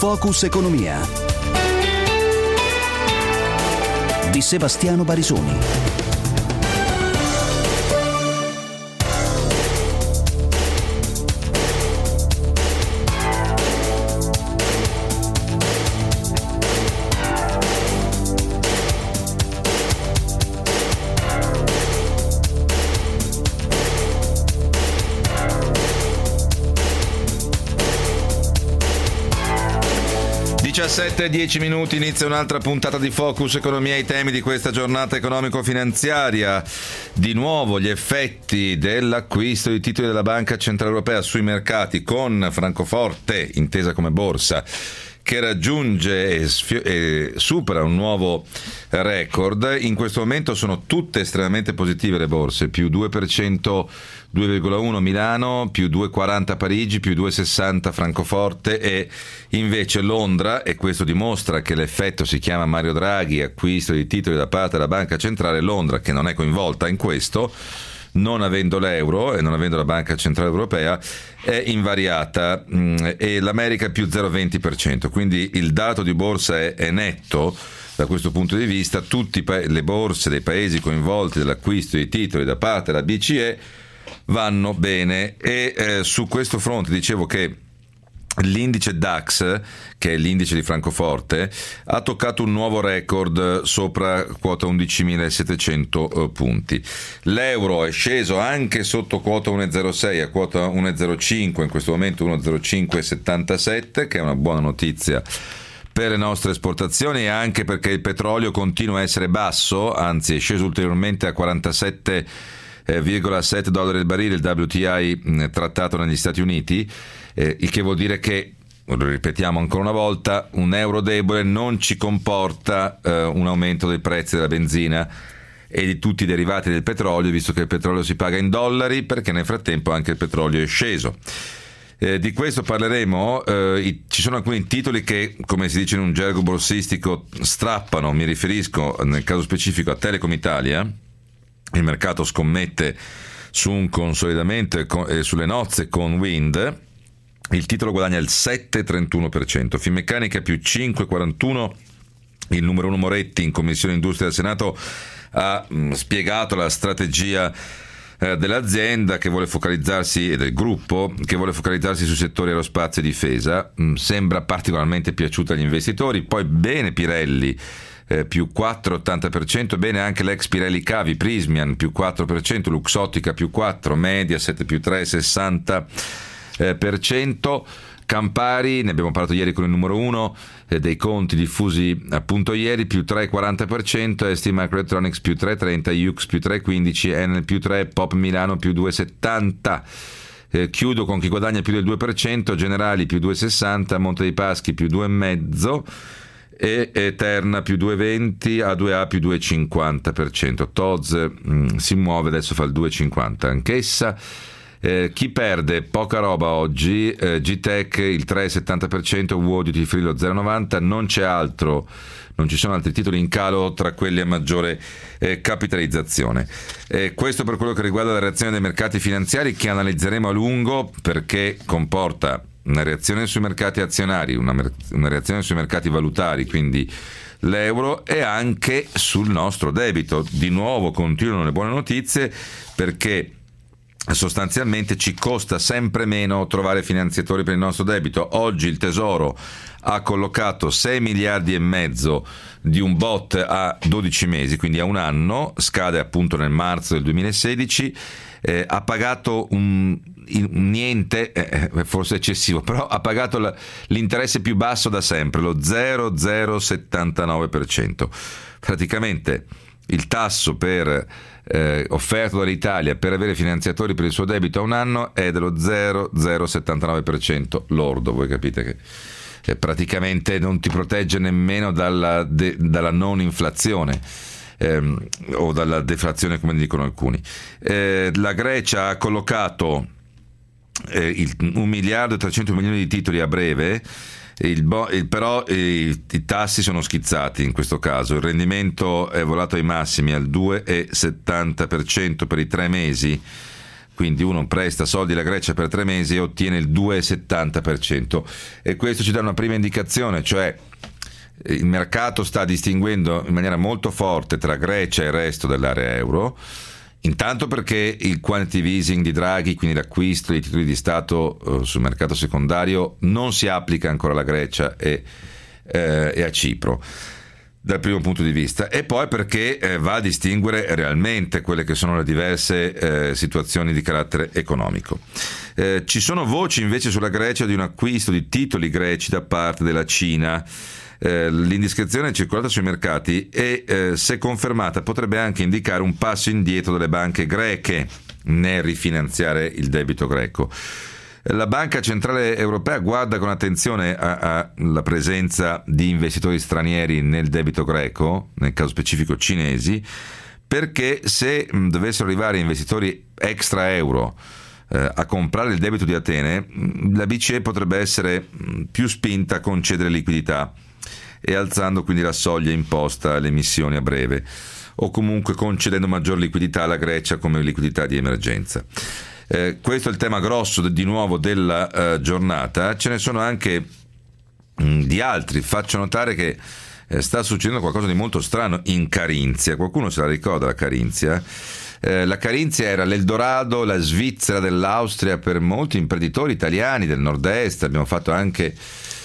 Focus Economia di Sebastiano Barisoni. e 10 minuti, inizia un'altra puntata di Focus Economia, i temi di questa giornata economico-finanziaria. Di nuovo gli effetti dell'acquisto di titoli della Banca Centrale Europea sui mercati, con Francoforte, intesa come borsa, che raggiunge e supera un nuovo record. In questo momento sono tutte estremamente positive le borse, più 2%, 2,1 Milano, più 2,40 Parigi, più 2,60 Francoforte, e invece Londra, e questo dimostra che l'effetto si chiama Mario Draghi, acquisto di titoli da parte della Banca Centrale. Londra, che non è coinvolta in questo, non avendo l'euro e non avendo la Banca Centrale Europea, è invariata, e l'America più 0,20%, quindi il dato di borsa è netto da questo punto di vista. Tutte le borse dei paesi coinvolti dall'acquisto di titoli da parte della BCE vanno bene, e su questo fronte dicevo che l'indice DAX, che è l'indice di Francoforte, ha toccato un nuovo record sopra quota 11.700 punti. L'euro è sceso anche sotto quota 1,06 a quota 1,05, in questo momento 1,0577, che è una buona notizia per le nostre esportazioni, e anche perché il petrolio continua a essere basso, anzi è sceso ulteriormente a 47,7 dollari il barile, il WTI trattato negli Stati Uniti, il che vuol dire che, lo ripetiamo ancora una volta, un euro debole non ci comporta un aumento dei prezzi della benzina e di tutti i derivati del petrolio, visto che il petrolio si paga in dollari, perché nel frattempo anche il petrolio è sceso. Di questo parleremo. Ci sono alcuni titoli che, come si dice in un gergo borsistico, strappano. Mi riferisco nel caso specifico a Telecom Italia. Il mercato scommette su un consolidamento e sulle nozze con Wind. Il titolo guadagna il 7,31%, Finmeccanica più 5,41%. Il numero 1 Moretti in Commissione Industria del Senato ha spiegato la strategia dell'azienda che vuole focalizzarsi, e del gruppo che vuole focalizzarsi sui settori aerospazio e difesa. Sembra particolarmente piaciuta agli investitori. Poi bene Pirelli, più 4,80%, bene anche l'ex Pirelli Cavi, Prismian più 4%, Luxottica più 4%, Mediaset più 3,60%, Campari, ne abbiamo parlato ieri con il numero 1 dei conti diffusi appunto ieri, più 3,40%, ST Microelectronics più 3,30%, Yux più 3,15%, Enel più 3%, Pop Milano più 2,70%. Chiudo con chi guadagna più del 2%, Generali più 2,60%, Monte dei Paschi più 2,5%, e Terna più 2,20%, A2A più 2,50%. Toz si muove, adesso fa il 2,50% anch'essa. Chi perde? Poca roba oggi. Gtech il 3,70%, Uo Duty Free lo 0,90%, non c'è altro, non ci sono altri titoli in calo tra quelli a maggiore capitalizzazione. Questo per quello che riguarda la reazione dei mercati finanziari, che analizzeremo a lungo, perché comporta una reazione sui mercati azionari, una reazione sui mercati valutari, quindi l'euro, e anche sul nostro debito. Di nuovo continuano le buone notizie, perché sostanzialmente ci costa sempre meno trovare finanziatori per il nostro debito. Oggi il Tesoro ha collocato 6 miliardi e mezzo di un bot a 12 mesi, quindi a un anno, scade appunto nel marzo del 2016, ha pagato niente, forse eccessivo, però ha pagato l'interesse più basso da sempre, lo 0,079%. Praticamente il tasso offerto dall'Italia per avere finanziatori per il suo debito a un anno è dello 0,079% lordo. Voi capite che praticamente non ti protegge nemmeno dalla non inflazione, o dalla deflazione, come dicono alcuni. La Grecia ha collocato 1 miliardo e 300 milioni di titoli a breve. Però i tassi sono schizzati in questo caso. Il rendimento è volato ai massimi al 2,70% per i 3 mesi, quindi uno presta soldi alla Grecia per 3 mesi e ottiene il 2,70%, e questo ci dà una prima indicazione, cioè il mercato sta distinguendo in maniera molto forte tra Grecia e il resto dell'area euro, intanto perché il quantitative easing di Draghi, quindi l'acquisto di titoli di Stato sul mercato secondario, non si applica ancora alla Grecia e a Cipro dal primo punto di vista, e poi perché va a distinguere realmente quelle che sono le diverse situazioni di carattere economico. Ci sono voci invece sulla Grecia di un acquisto di titoli greci da parte della Cina. L'indiscrezione è circolata sui mercati e se confermata potrebbe anche indicare un passo indietro delle banche greche nel rifinanziare il debito greco. La Banca Centrale Europea guarda con attenzione alla presenza di investitori stranieri nel debito greco, nel caso specifico cinesi, perché se dovessero arrivare investitori extra euro a comprare il debito di Atene, la BCE potrebbe essere più spinta a concedere liquidità, e alzando quindi la soglia imposta alle emissioni a breve, o comunque concedendo maggior liquidità alla Grecia come liquidità di emergenza. Questo è il tema grosso di nuovo della giornata. Ce ne sono anche di altri. Faccio notare che sta succedendo qualcosa di molto strano in Carinzia. Qualcuno se la ricorda la Carinzia? La Carinzia era l'Eldorado, la Svizzera dell'Austria per molti imprenditori italiani del nord-est. Abbiamo fatto anche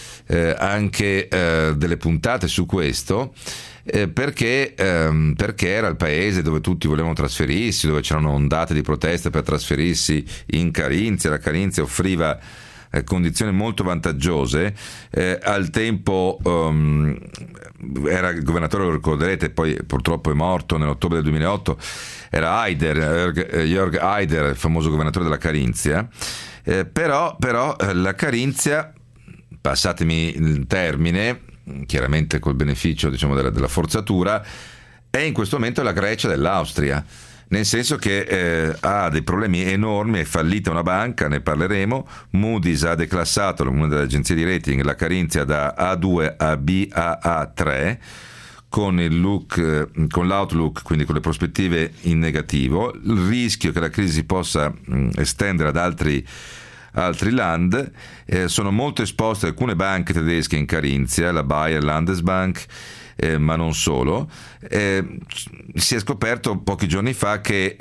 delle puntate su questo, perché era il paese dove tutti volevano trasferirsi, dove c'erano ondate di proteste per trasferirsi in Carinzia. La Carinzia offriva condizioni molto vantaggiose. Al tempo era il governatore, lo ricorderete, poi purtroppo è morto nell'ottobre del 2008, era Jörg Haider, il famoso governatore della Carinzia. Però la Carinzia, passatemi il termine, chiaramente col beneficio della forzatura, è in questo momento la Grecia dell'Austria, nel senso che ha dei problemi enormi, è fallita una banca, ne parleremo. Moody's ha declassato, una delle agenzie di rating, la Carinzia da A2 a Baa3 con l'outlook, quindi con le prospettive in negativo, il rischio che la crisi possa estendere ad altri land. Sono molto esposte alcune banche tedesche in Carinzia, la Bayer Landesbank, ma non solo. Si è scoperto pochi giorni fa che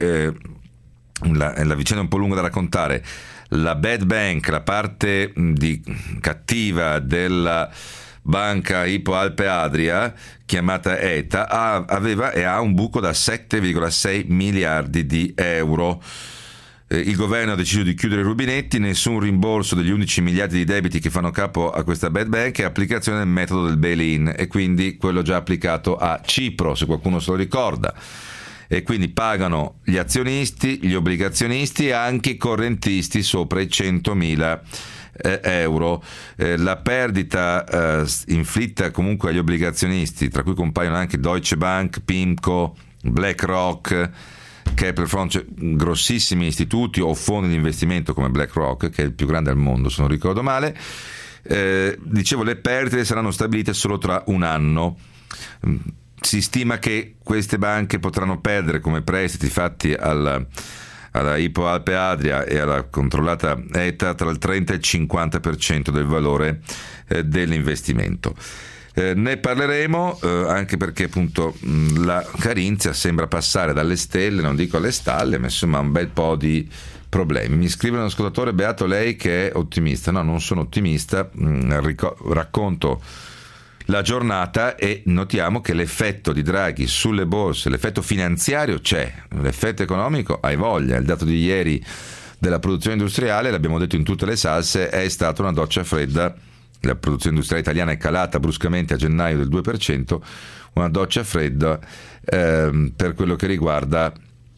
la vicenda è un po' lunga da raccontare. La bad bank, la parte cattiva della banca Hypo Alpe Adria, chiamata ETA, aveva e ha un buco da 7,6 miliardi di euro. Il governo ha deciso di chiudere i rubinetti, nessun rimborso degli 11 miliardi di debiti che fanno capo a questa bad bank e applicazione del metodo del bail-in, e quindi quello già applicato a Cipro, se qualcuno se lo ricorda. E quindi pagano gli azionisti, gli obbligazionisti e anche i correntisti sopra i 100.000 euro. La perdita inflitta comunque agli obbligazionisti, tra cui compaiono anche Deutsche Bank, PIMCO, BlackRock, Kepler, cioè grossissimi istituti o fondi di investimento come BlackRock, che è il più grande al mondo se non ricordo male. Dicevo, le perdite saranno stabilite solo tra un anno. Si stima che queste banche potranno perdere, come prestiti fatti alla Hypo Alpe Adria e alla controllata ETA, tra il 30 e il 50% del valore dell'investimento. Ne parleremo anche perché appunto la Carinzia sembra passare dalle stelle, non dico alle stalle, ma insomma un bel po' di problemi. Mi scrive un ascoltatore: beato lei che è ottimista. No, non sono ottimista, racconto la giornata e notiamo che l'effetto di Draghi sulle borse, l'effetto finanziario c'è, l'effetto economico hai voglia. Il dato di ieri della produzione industriale, l'abbiamo detto in tutte le salse, è stata una doccia fredda. La produzione industriale italiana è calata bruscamente a gennaio del 2%, una doccia fredda per quello che riguarda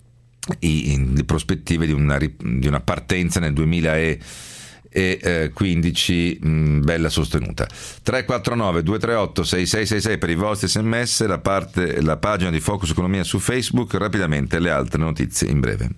le prospettive di una partenza nel 2015 bella sostenuta. 349 238 6666 per i vostri sms, la pagina di Focus Economia su Facebook. Rapidamente le altre notizie in breve.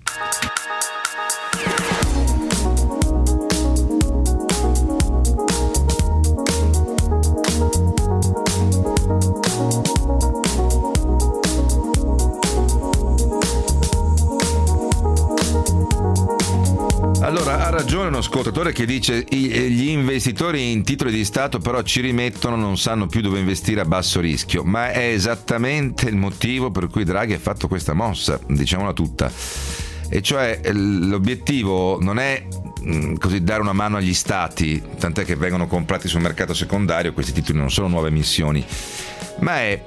Allora, ha ragione uno ascoltatore che dice gli investitori in titoli di Stato però ci rimettono, non sanno più dove investire a basso rischio, ma è esattamente il motivo per cui Draghi ha fatto questa mossa, diciamola tutta, e cioè l'obiettivo non è così dare una mano agli stati, tant'è che vengono comprati sul mercato secondario, questi titoli non sono nuove emissioni, ma è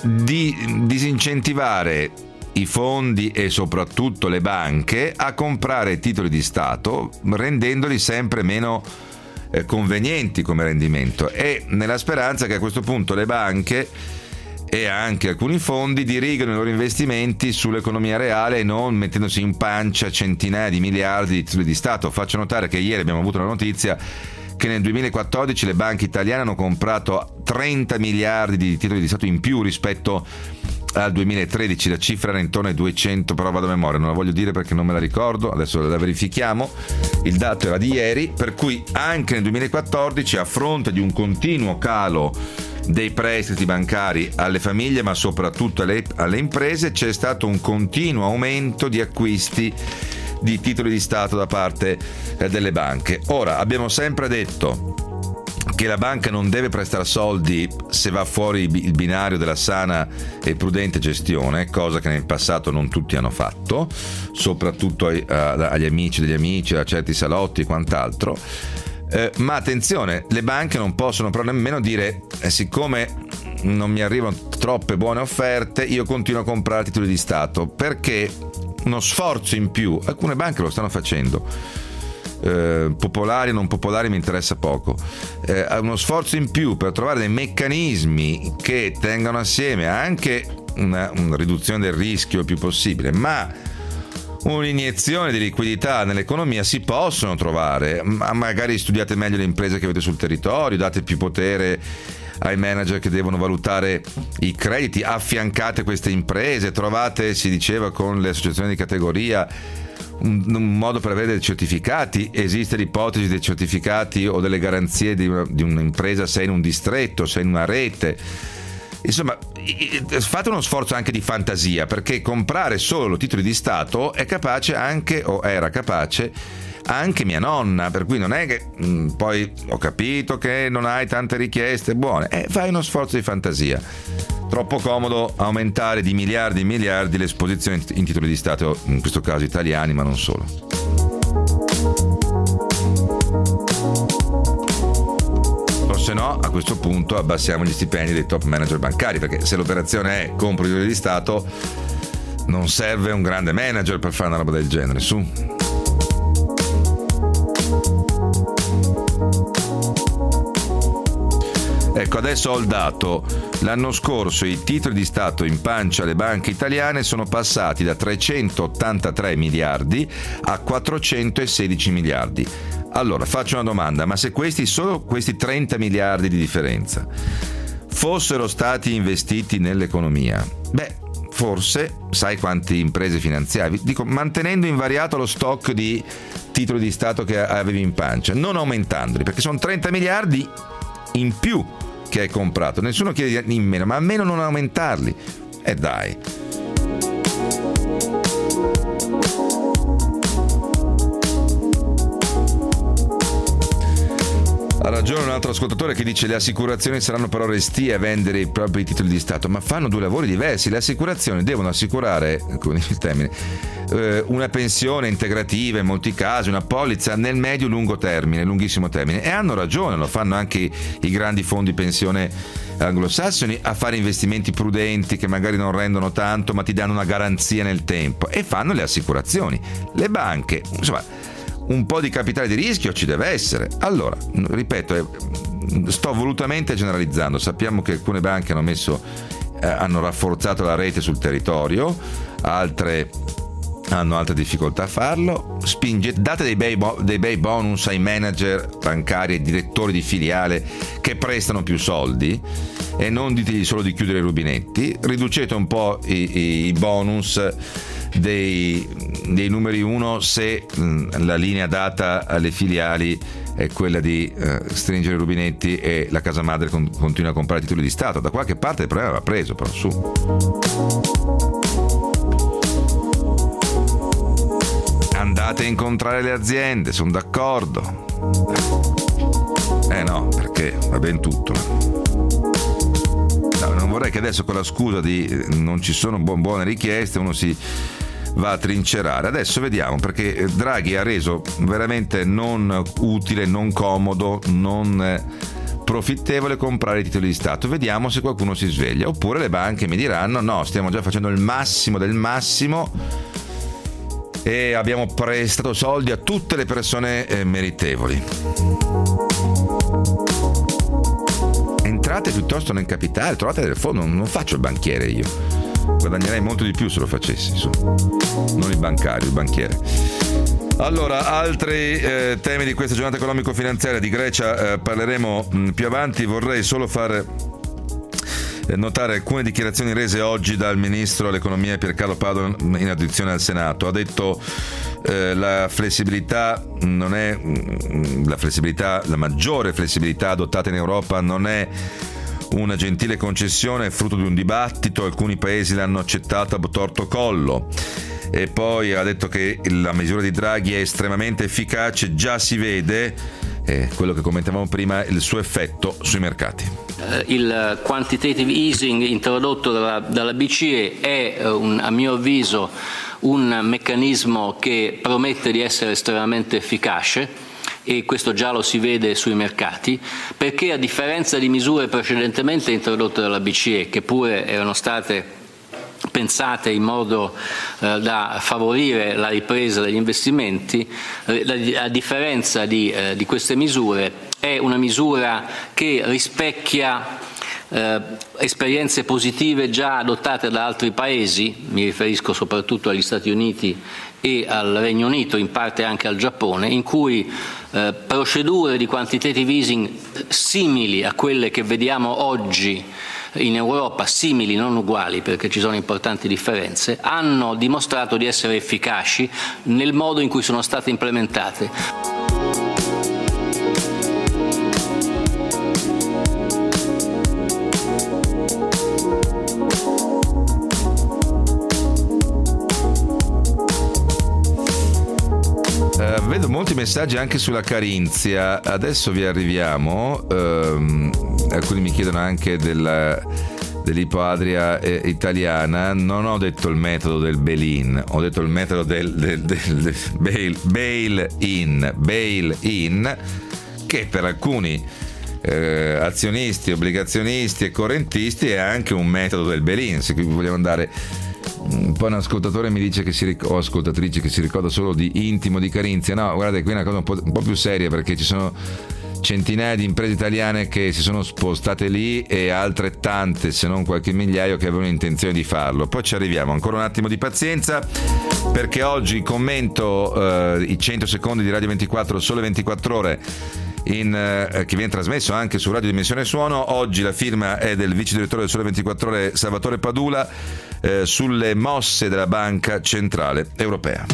di disincentivare i fondi e soprattutto le banche a comprare titoli di Stato, rendendoli sempre meno convenienti come rendimento, e nella speranza che a questo punto le banche e anche alcuni fondi dirigano i loro investimenti sull'economia reale e non mettendosi in pancia centinaia di miliardi di titoli di Stato. Faccio notare che ieri abbiamo avuto la notizia che nel 2014 le banche italiane hanno comprato 30 miliardi di titoli di Stato in più rispetto al 2013, la cifra era intorno ai 200, però vado a memoria, non la voglio dire perché non me la ricordo, adesso la verifichiamo, il dato era di ieri, per cui anche nel 2014, a fronte di un continuo calo dei prestiti bancari alle famiglie ma soprattutto alle imprese, c'è stato un continuo aumento di acquisti di titoli di Stato da parte delle banche. Ora, abbiamo sempre detto che la banca non deve prestare soldi se va fuori il binario della sana e prudente gestione, cosa che nel passato non tutti hanno fatto, soprattutto agli amici degli amici, a certi salotti e quant'altro. Ma attenzione, le banche non possono però nemmeno dire siccome non mi arrivano troppe buone offerte io continuo a comprare titoli di Stato, perché uno sforzo in più, alcune banche lo stanno facendo, popolari o non popolari mi interessa poco, uno sforzo in più per trovare dei meccanismi che tengano assieme anche una riduzione del rischio il più possibile, ma un'iniezione di liquidità nell'economia si possono trovare, ma magari studiate meglio le imprese che avete sul territorio, date più potere ai manager che devono valutare i crediti, affiancate queste imprese, trovate, si diceva con le associazioni di categoria, un modo per avere dei certificati. Esiste l'ipotesi dei certificati o delle garanzie di un'impresa se è in un distretto, se è in una rete. Insomma, fate uno sforzo anche di fantasia, perché comprare solo titoli di Stato è capace anche, o era capace anche mia nonna, per cui non è che poi ho capito che non hai tante richieste buone, fai uno sforzo di fantasia. Troppo comodo aumentare di miliardi e miliardi l'esposizione in titoli di Stato, in questo caso italiani, ma non solo. O se no, a questo punto abbassiamo gli stipendi dei top manager bancari, perché se l'operazione è compro titoli di Stato non serve un grande manager per fare una roba del genere, su. Ecco, adesso ho il dato. L'anno scorso i titoli di Stato in pancia alle banche italiane sono passati da 383 miliardi a 416 miliardi. Allora, faccio una domanda, ma se solo questi 30 miliardi di differenza fossero stati investiti nell'economia, forse, sai quante imprese finanziavi? Dico, mantenendo invariato lo stock di titoli di Stato che avevi in pancia, non aumentandoli, perché sono 30 miliardi in più che hai comprato, nessuno chiede in meno, ma almeno non aumentarli. E dai. Ha ragione un altro ascoltatore che dice le assicurazioni saranno però restie a vendere i propri titoli di Stato, ma fanno due lavori diversi. Le assicurazioni devono assicurare, come dice il termine, una pensione integrativa in molti casi, una polizza nel medio-lungo termine, lunghissimo termine, e hanno ragione, lo fanno anche i grandi fondi pensione anglosassoni, a fare investimenti prudenti che magari non rendono tanto ma ti danno una garanzia nel tempo, e fanno le assicurazioni. Le banche, insomma, un po' di capitale di rischio ci deve essere. Allora, ripeto, sto volutamente generalizzando, sappiamo che alcune banche hanno rafforzato la rete sul territorio, altre hanno altre difficoltà a farlo. Date dei bei bonus ai manager bancari e direttori di filiale che prestano più soldi, e non ditegli solo di chiudere i rubinetti. Riducete un po' i bonus dei numeri 1 se la linea data alle filiali è quella di stringere i rubinetti e la casa madre continua a comprare titoli di Stato. Da qualche parte il problema va preso, però su. Andate andate a incontrare le aziende, sono d'accordo. No, perché va ben tutto. No, non vorrei che adesso con la scusa di non ci sono buone richieste uno si va a trincerare. Adesso vediamo, perché Draghi ha reso veramente non utile, non comodo, non profittevole comprare i titoli di Stato. Vediamo se qualcuno si sveglia, oppure le banche mi diranno no, stiamo già facendo il massimo del massimo e abbiamo prestato soldi a tutte le persone meritevoli. Entrate piuttosto nel capitale, trovate del fondo. Non faccio il banchiere io, guadagnerei molto di più se lo facessi, insomma. Non il bancario, il banchiere. Allora, altri temi di questa giornata economico-finanziaria. Di Grecia parleremo più avanti. Vorrei solo fare notare alcune dichiarazioni rese oggi dal ministro dell'economia Piercarlo Padoan in audizione al Senato. Ha detto la flessibilità non è la maggiore flessibilità adottata in Europa non è una gentile concessione, è frutto di un dibattito, alcuni paesi l'hanno accettata a torto collo. E poi ha detto che la misura di Draghi è estremamente efficace, già si vede, quello che commentavamo prima, il suo effetto sui mercati. Il quantitative easing introdotto dalla BCE è, a mio avviso, un meccanismo che promette di essere estremamente efficace, e questo già lo si vede sui mercati, perché a differenza di misure precedentemente introdotte dalla BCE, che pure erano state pensate in modo da favorire la ripresa degli investimenti, a differenza di queste misure è una misura che rispecchia esperienze positive già adottate da altri paesi, mi riferisco soprattutto agli Stati Uniti e al Regno Unito, in parte anche al Giappone, in cui procedure di quantitative easing simili a quelle che vediamo oggi in Europa, simili, non uguali, perché ci sono importanti differenze, hanno dimostrato di essere efficaci nel modo in cui sono state implementate. Vedo molti messaggi anche sulla Carinzia, adesso vi arriviamo. Alcuni mi chiedono anche dell'ipoadria italiana. Non ho detto il metodo del bail-in, ho detto il metodo del bail-in, che per alcuni azionisti, obbligazionisti e correntisti è anche un metodo del bail-in. Se vogliamo andare poi un ascoltatore mi dice o ascoltatrice che si ricorda solo di Intimo di Carinzia. No, guardate, qui è una cosa un po' più seria, perché ci sono centinaia di imprese italiane che si sono spostate lì e altrettante, se non qualche migliaio, che avevano intenzione di farlo. Poi ci arriviamo, ancora un attimo di pazienza, perché oggi commento i 100 secondi di Radio 24, Sole 24 Ore, che viene trasmesso anche su Radio Dimensione Suono. Oggi la firma è del vice direttore del Sole 24 Ore Salvatore Padula sulle mosse della Banca Centrale Europea.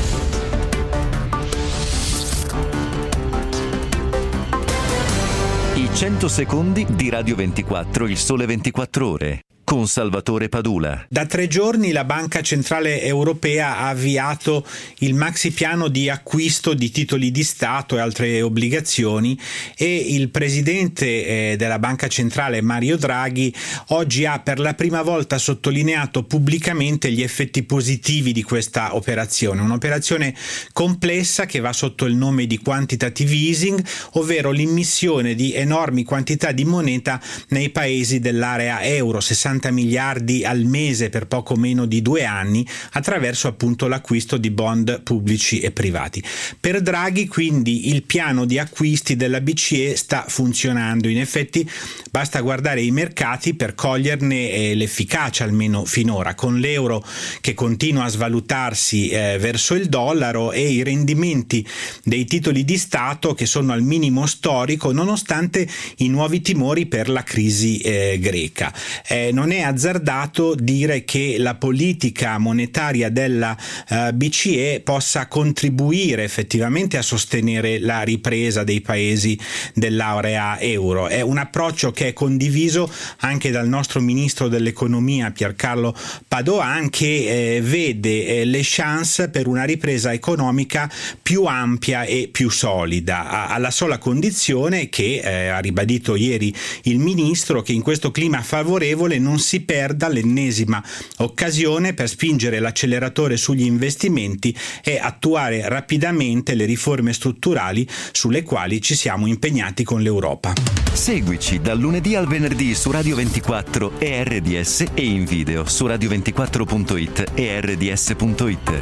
I 100 secondi di Radio 24, il Sole 24 Ore. Con Salvatore Padula. Da 3 giorni la Banca Centrale Europea ha avviato il maxi piano di acquisto di titoli di Stato e altre obbligazioni, e il presidente della Banca Centrale Mario Draghi oggi ha per la prima volta sottolineato pubblicamente gli effetti positivi di questa operazione, un'operazione complessa che va sotto il nome di quantitative easing, ovvero l'immissione di enormi quantità di moneta nei paesi dell'area euro, 60 miliardi al mese per poco meno di 2 anni, attraverso appunto l'acquisto di bond pubblici e privati. Per Draghi quindi il piano di acquisti della BCE sta funzionando. In effetti basta guardare i mercati per coglierne l'efficacia, almeno finora, con l'euro che continua a svalutarsi verso il dollaro e i rendimenti dei titoli di Stato che sono al minimo storico nonostante i nuovi timori per la crisi greca. Non non è azzardato dire che la politica monetaria della BCE possa contribuire effettivamente a sostenere la ripresa dei paesi dell'area euro. È un approccio che è condiviso anche dal nostro ministro dell'economia Piercarlo Padoan, che vede le chance per una ripresa economica più ampia e più solida, alla sola condizione che, ha ribadito ieri il ministro, che in questo clima favorevole non si perda l'ennesima occasione per spingere l'acceleratore sugli investimenti e attuare rapidamente le riforme strutturali sulle quali ci siamo impegnati con l'Europa. Seguici dal lunedì al venerdì su Radio 24 e RDS e in video su radio24.it e rds.it.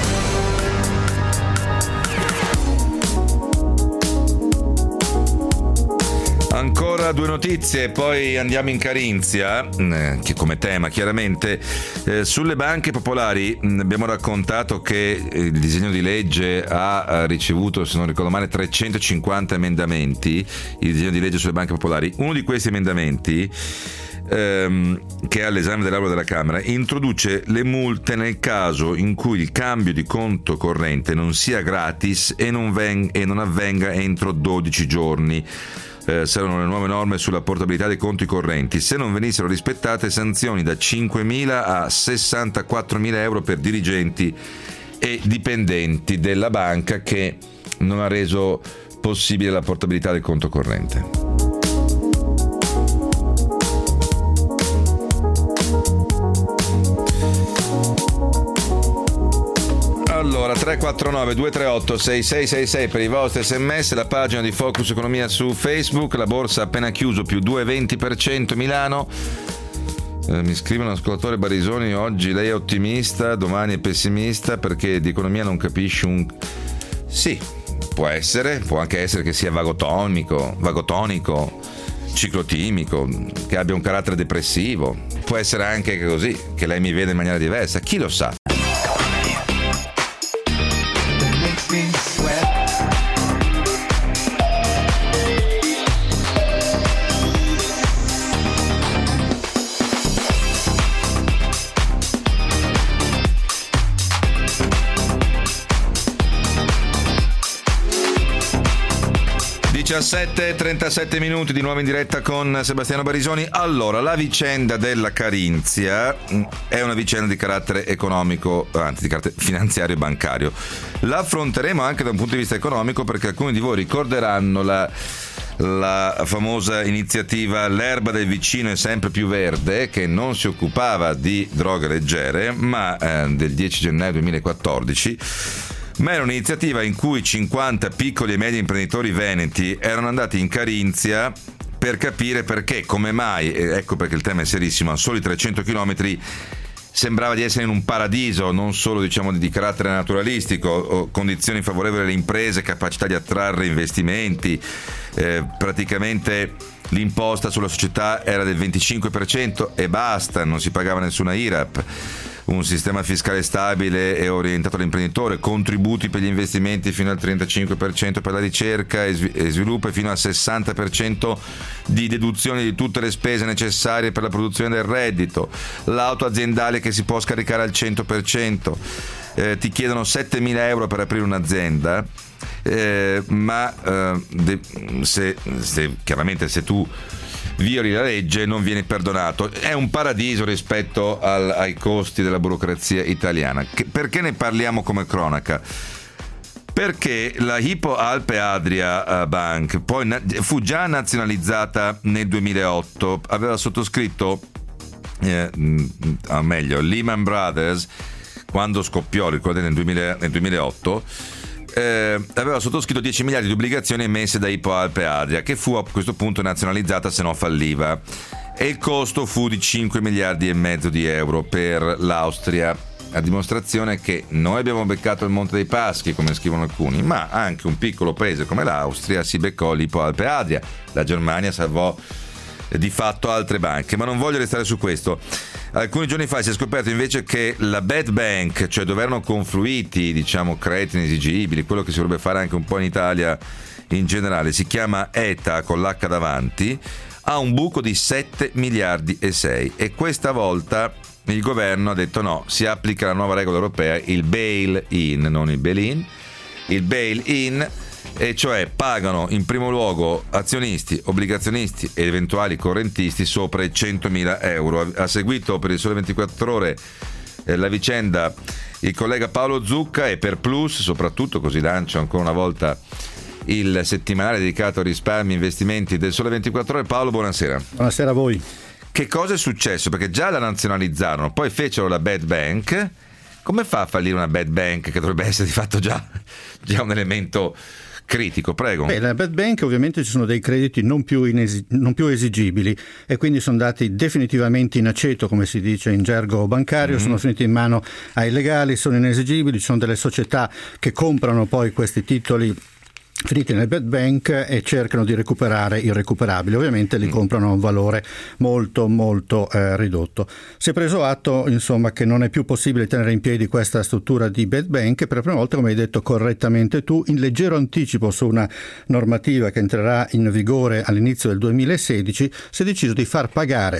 Ancora due notizie, poi andiamo in Carinzia, che come tema chiaramente. Sulle banche popolari abbiamo raccontato che il disegno di legge ha ricevuto, se non ricordo male, 350 emendamenti, il disegno di legge sulle banche popolari. Uno di questi emendamenti, che è all'esame dell'Aula della Camera, introduce le multe nel caso in cui il cambio di conto corrente non sia gratis e non avvenga entro 12 giorni. Servono le nuove norme sulla portabilità dei conti correnti. Se non venissero rispettate, sanzioni da 5.000 a 64.000 euro per dirigenti e dipendenti della banca che non ha reso possibile la portabilità del conto corrente. Allora, 349-238-6666 per i vostri sms, la pagina di Focus Economia su Facebook, la borsa ha appena chiuso più 2,20% Milano. Mi scrive un ascoltatore Barisoni, oggi lei è ottimista, domani è pessimista perché di economia non capisce un... Sì, può anche essere che sia vagotonico, ciclotimico, che abbia un carattere depressivo, può essere anche così, che lei mi vede in maniera diversa, chi lo sa. (17:37) di nuovo in diretta con Sebastiano Barisoni. Allora, la vicenda della Carinzia è una vicenda di carattere economico, anzi di carattere finanziario e bancario. La affronteremo anche da un punto di vista economico, perché alcuni di voi ricorderanno la famosa iniziativa L'erba del vicino è sempre più verde, che non si occupava di droghe leggere, ma del 10 gennaio 2014. Ma era un'iniziativa in cui 50 piccoli e medi imprenditori veneti erano andati in Carinzia per capire perché, come mai, ecco perché il tema è serissimo, a soli 300 chilometri sembrava di essere in un paradiso, non solo di carattere naturalistico, condizioni favorevoli alle imprese, capacità di attrarre investimenti, praticamente l'imposta sulla società era del 25% e basta, non si pagava nessuna IRAP. Un sistema fiscale stabile e orientato all'imprenditore, contributi per gli investimenti fino al 35% per la ricerca e sviluppo e fino al 60% di deduzioni di tutte le spese necessarie per la produzione del reddito, l'auto aziendale che si può scaricare al 100%, ti chiedono 7.000 euro per aprire un'azienda, ma chiaramente se tu violi la legge non viene perdonato. È un paradiso rispetto ai costi della burocrazia italiana. Perché ne parliamo come cronaca? Perché la Hypo Alpe Adria Bank poi fu già nazionalizzata nel 2008, aveva sottoscritto Lehman Brothers, quando scoppiò, ricordate, nel 2008, aveva sottoscritto 10 miliardi di obbligazioni emesse da Hypo Alpe Adria, che fu a questo punto nazionalizzata, se no falliva, e il costo fu di 5 miliardi e mezzo di euro per l'Austria, a dimostrazione che noi abbiamo beccato il Monte dei Paschi, come scrivono alcuni, ma anche un piccolo paese come l'Austria si beccò l'Hypo Alpe Adria. La Germania salvò di fatto altre banche, ma non voglio restare su questo. Alcuni giorni fa si è scoperto invece che la bad bank, cioè dove erano confluiti crediti inesigibili, quello che si dovrebbe fare anche un po' in Italia in generale, si chiama ETA con l'H davanti, ha un buco di 7 miliardi e 6 e questa volta il governo ha detto no, si applica la nuova regola europea, il bail-in, non il bail-in, il bail-in, e cioè pagano in primo luogo azionisti, obbligazionisti e eventuali correntisti sopra i 100.000 euro. Ha seguito per il Sole 24 Ore la vicenda il collega Paolo Zucca, e per Plus soprattutto, così lancio ancora una volta il settimanale dedicato a risparmi e investimenti del Sole 24 Ore. Paolo, buonasera. Buonasera a voi. Che cosa è successo? Perché già la nazionalizzarono, poi fecero la bad bank. Come fa a fallire una bad bank che dovrebbe essere di fatto già un elemento critico? Prego. La bad bank, ovviamente ci sono dei crediti non più esigibili e quindi sono andati definitivamente in aceto, come si dice in gergo bancario, sono finiti in mano ai legali, sono inesigibili, ci sono delle società che comprano poi questi titoli finiti nel bad bank e cercano di recuperare i recuperabili, ovviamente li comprano a un valore molto molto ridotto. Si è preso atto insomma che non è più possibile tenere in piedi questa struttura di bad bank e per la prima volta, come hai detto correttamente tu, in leggero anticipo su una normativa che entrerà in vigore all'inizio del 2016 si è deciso di far pagare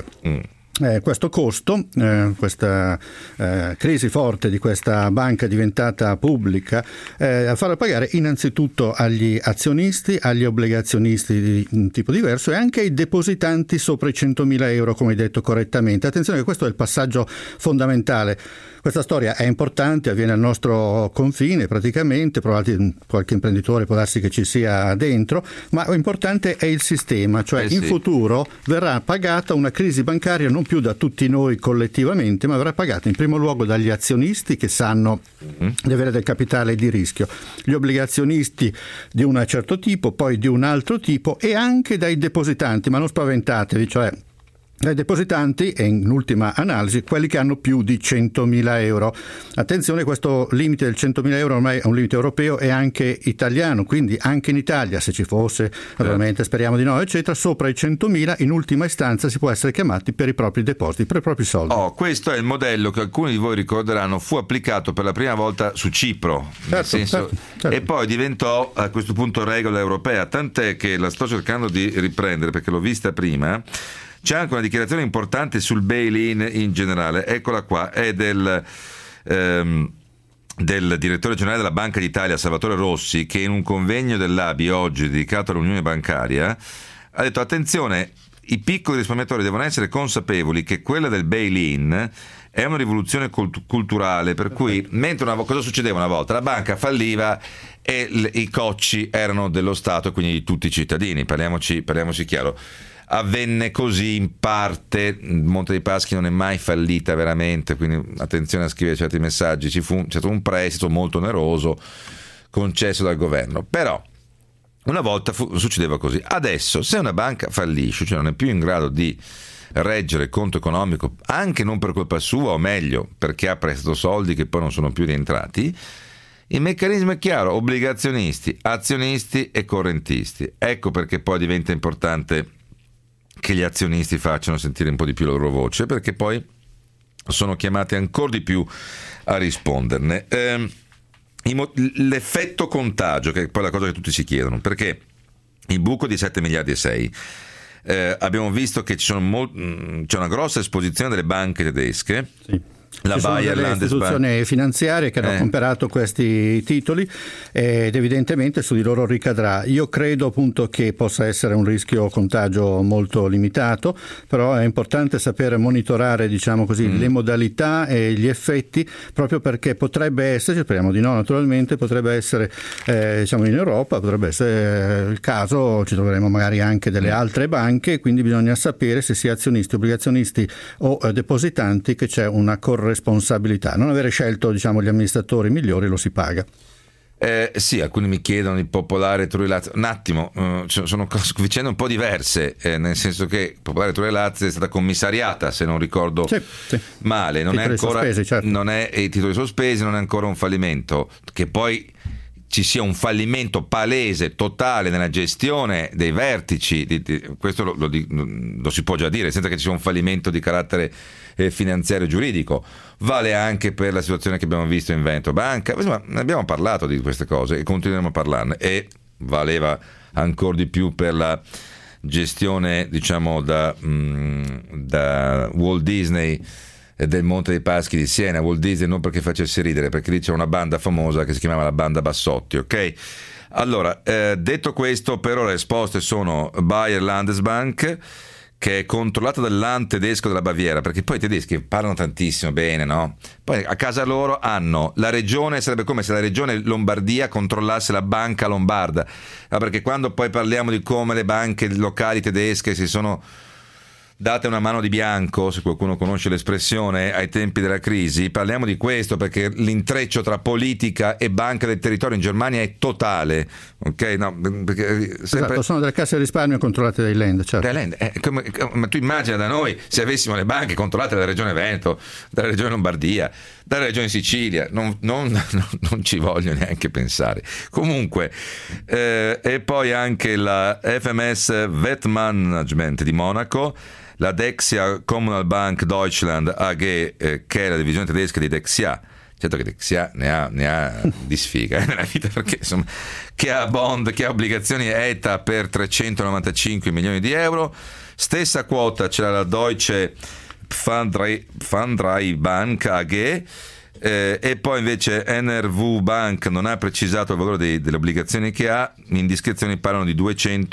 questo costo, questa crisi forte di questa banca diventata pubblica, a farla pagare innanzitutto agli azionisti, agli obbligazionisti di un tipo diverso e anche ai depositanti sopra i 100.000 euro, come hai detto correttamente. Attenzione che questo è il passaggio fondamentale. Questa storia è importante, avviene al nostro confine praticamente, qualche imprenditore può darsi che ci sia dentro, ma importante è il sistema, cioè in futuro verrà pagata una crisi bancaria non più da tutti noi collettivamente, ma verrà pagata in primo luogo dagli azionisti che sanno di avere del capitale di rischio, gli obbligazionisti di un certo tipo, poi di un altro tipo e anche dai depositanti, ma non spaventatevi, cioè dai depositanti e in ultima analisi quelli che hanno più di 100.000 euro. Attenzione, questo limite del 100.000 euro ormai è un limite europeo e anche italiano, quindi anche in Italia, se ci fosse, naturalmente speriamo di no, eccetera, sopra i 100.000 in ultima istanza si può essere chiamati per i propri depositi, per i propri soldi. Questo è il modello che alcuni di voi ricorderanno fu applicato per la prima volta su Cipro, certo. E poi diventò a questo punto regola europea, tant'è che la sto cercando di riprendere perché l'ho vista prima. C'è anche una dichiarazione importante sul bail-in in generale, eccola qua, è del direttore generale della Banca d'Italia, Salvatore Rossi, che in un convegno dell'ABI oggi dedicato all'Unione Bancaria ha detto attenzione, i piccoli risparmiatori devono essere consapevoli che quella del bail-in è una rivoluzione culturale, per cui mentre cosa succedeva una volta? La banca falliva e i cocci erano dello Stato e quindi di tutti i cittadini, parliamoci chiaro. Avvenne così in parte, Monte dei Paschi non è mai fallita veramente, quindi attenzione a scrivere certi messaggi, c'è stato un prestito molto oneroso concesso dal governo, però una volta succedeva così. Adesso se una banca fallisce, cioè non è più in grado di reggere il conto economico, anche non per colpa sua, o meglio perché ha prestato soldi che poi non sono più rientrati, il meccanismo è chiaro: obbligazionisti, azionisti e correntisti. Ecco perché poi diventa importante che gli azionisti facciano sentire un po' di più la loro voce, perché poi sono chiamati ancora di più a risponderne. L'effetto contagio, che è poi la cosa che tutti si chiedono, perché il buco di 7 miliardi e 6 abbiamo visto che c'è una grossa esposizione delle banche tedesche. Sì. Ci sono delle istituzioni finanziarie che hanno comprato questi titoli ed evidentemente su di loro ricadrà. Io credo appunto che possa essere un rischio contagio molto limitato, però è importante sapere monitorare, diciamo così, le modalità e gli effetti, proprio perché potrebbe essere, speriamo di no naturalmente, potrebbe essere in Europa, potrebbe essere il caso, ci troveremo magari anche delle altre banche, quindi bisogna sapere se sia azionisti, obbligazionisti o depositanti che c'è una responsabilità. Non avere scelto, diciamo, gli amministratori migliori lo si paga. Sì, alcuni mi chiedono il Popolare Turi Lazio. Un attimo, sono vicende un po' diverse, nel senso che Popolare Turi Lazio è stata commissariata, se non ricordo male, non è ancora sospesi, certo. Non è i titoli sospesi, non è ancora un fallimento. Che poi ci sia un fallimento palese, totale nella gestione dei vertici, questo lo si può già dire, senza che ci sia un fallimento di carattere finanziario e giuridico. Vale anche per la situazione che abbiamo visto in Veneto Banca. Insomma, ne abbiamo parlato di queste cose e continueremo a parlarne, e valeva ancora di più per la gestione diciamo da Walt Disney del Monte dei Paschi di Siena. Walt Disney non perché facesse ridere, perché lì c'è una banda famosa che si chiamava la banda Bassotti, ok? Allora, detto questo, per ora le risposte sono Bayer Landesbank, che è controllata dall'Land tedesco della Baviera, perché poi i tedeschi parlano tantissimo bene, no? Poi a casa loro hanno la regione, sarebbe come se la regione Lombardia controllasse la banca lombarda, perché quando poi parliamo di come le banche locali tedesche si sono date una mano di bianco, se qualcuno conosce l'espressione, ai tempi della crisi, parliamo di questo, perché l'intreccio tra politica e banca del territorio in Germania è totale, ok? No, perché esatto, sono delle casse di risparmio controllate dai Land, certo. Ma tu immagina da noi se avessimo le banche controllate dalla regione Veneto, dalla regione Lombardia, dalla regione Sicilia, non ci voglio neanche pensare. Comunque, e poi anche la FMS Wettmanagement di Monaco, la Dexia Kommunalbank Deutschland AG, che è la divisione tedesca di Dexia. Certo che Dexia ne ha di sfiga nella vita, perché insomma, che ha bond, che ha obbligazioni ETA per 395 milioni di euro. Stessa quota c'era la Deutsche Pfandbriefbank AG, e poi invece NRW Bank non ha precisato il valore delle obbligazioni che ha. Indiscrezioni parlano di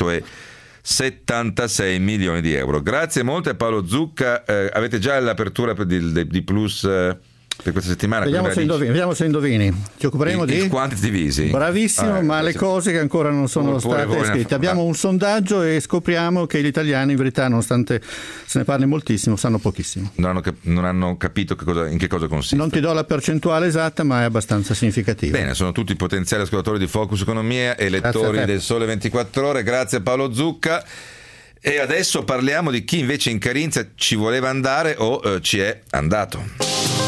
276 milioni di euro. Grazie molto a Paolo Zucca. Avete già l'apertura di Plus per questa settimana? Vediamo se indovini. Ci occuperemo di quantitative easing. Bravissimo, ma le cose che ancora non sono state scritte. Abbiamo un sondaggio e scopriamo che gli italiani in verità, nonostante se ne parli moltissimo, sanno pochissimo. Non hanno capito in che cosa consiste. Non ti do la percentuale esatta, ma è abbastanza significativa. Bene, sono tutti potenziali ascoltatori di Focus Economia e lettori del Sole 24 Ore. Grazie a Paolo Zucca. E adesso parliamo di chi invece in Carinzia ci voleva andare o ci è andato.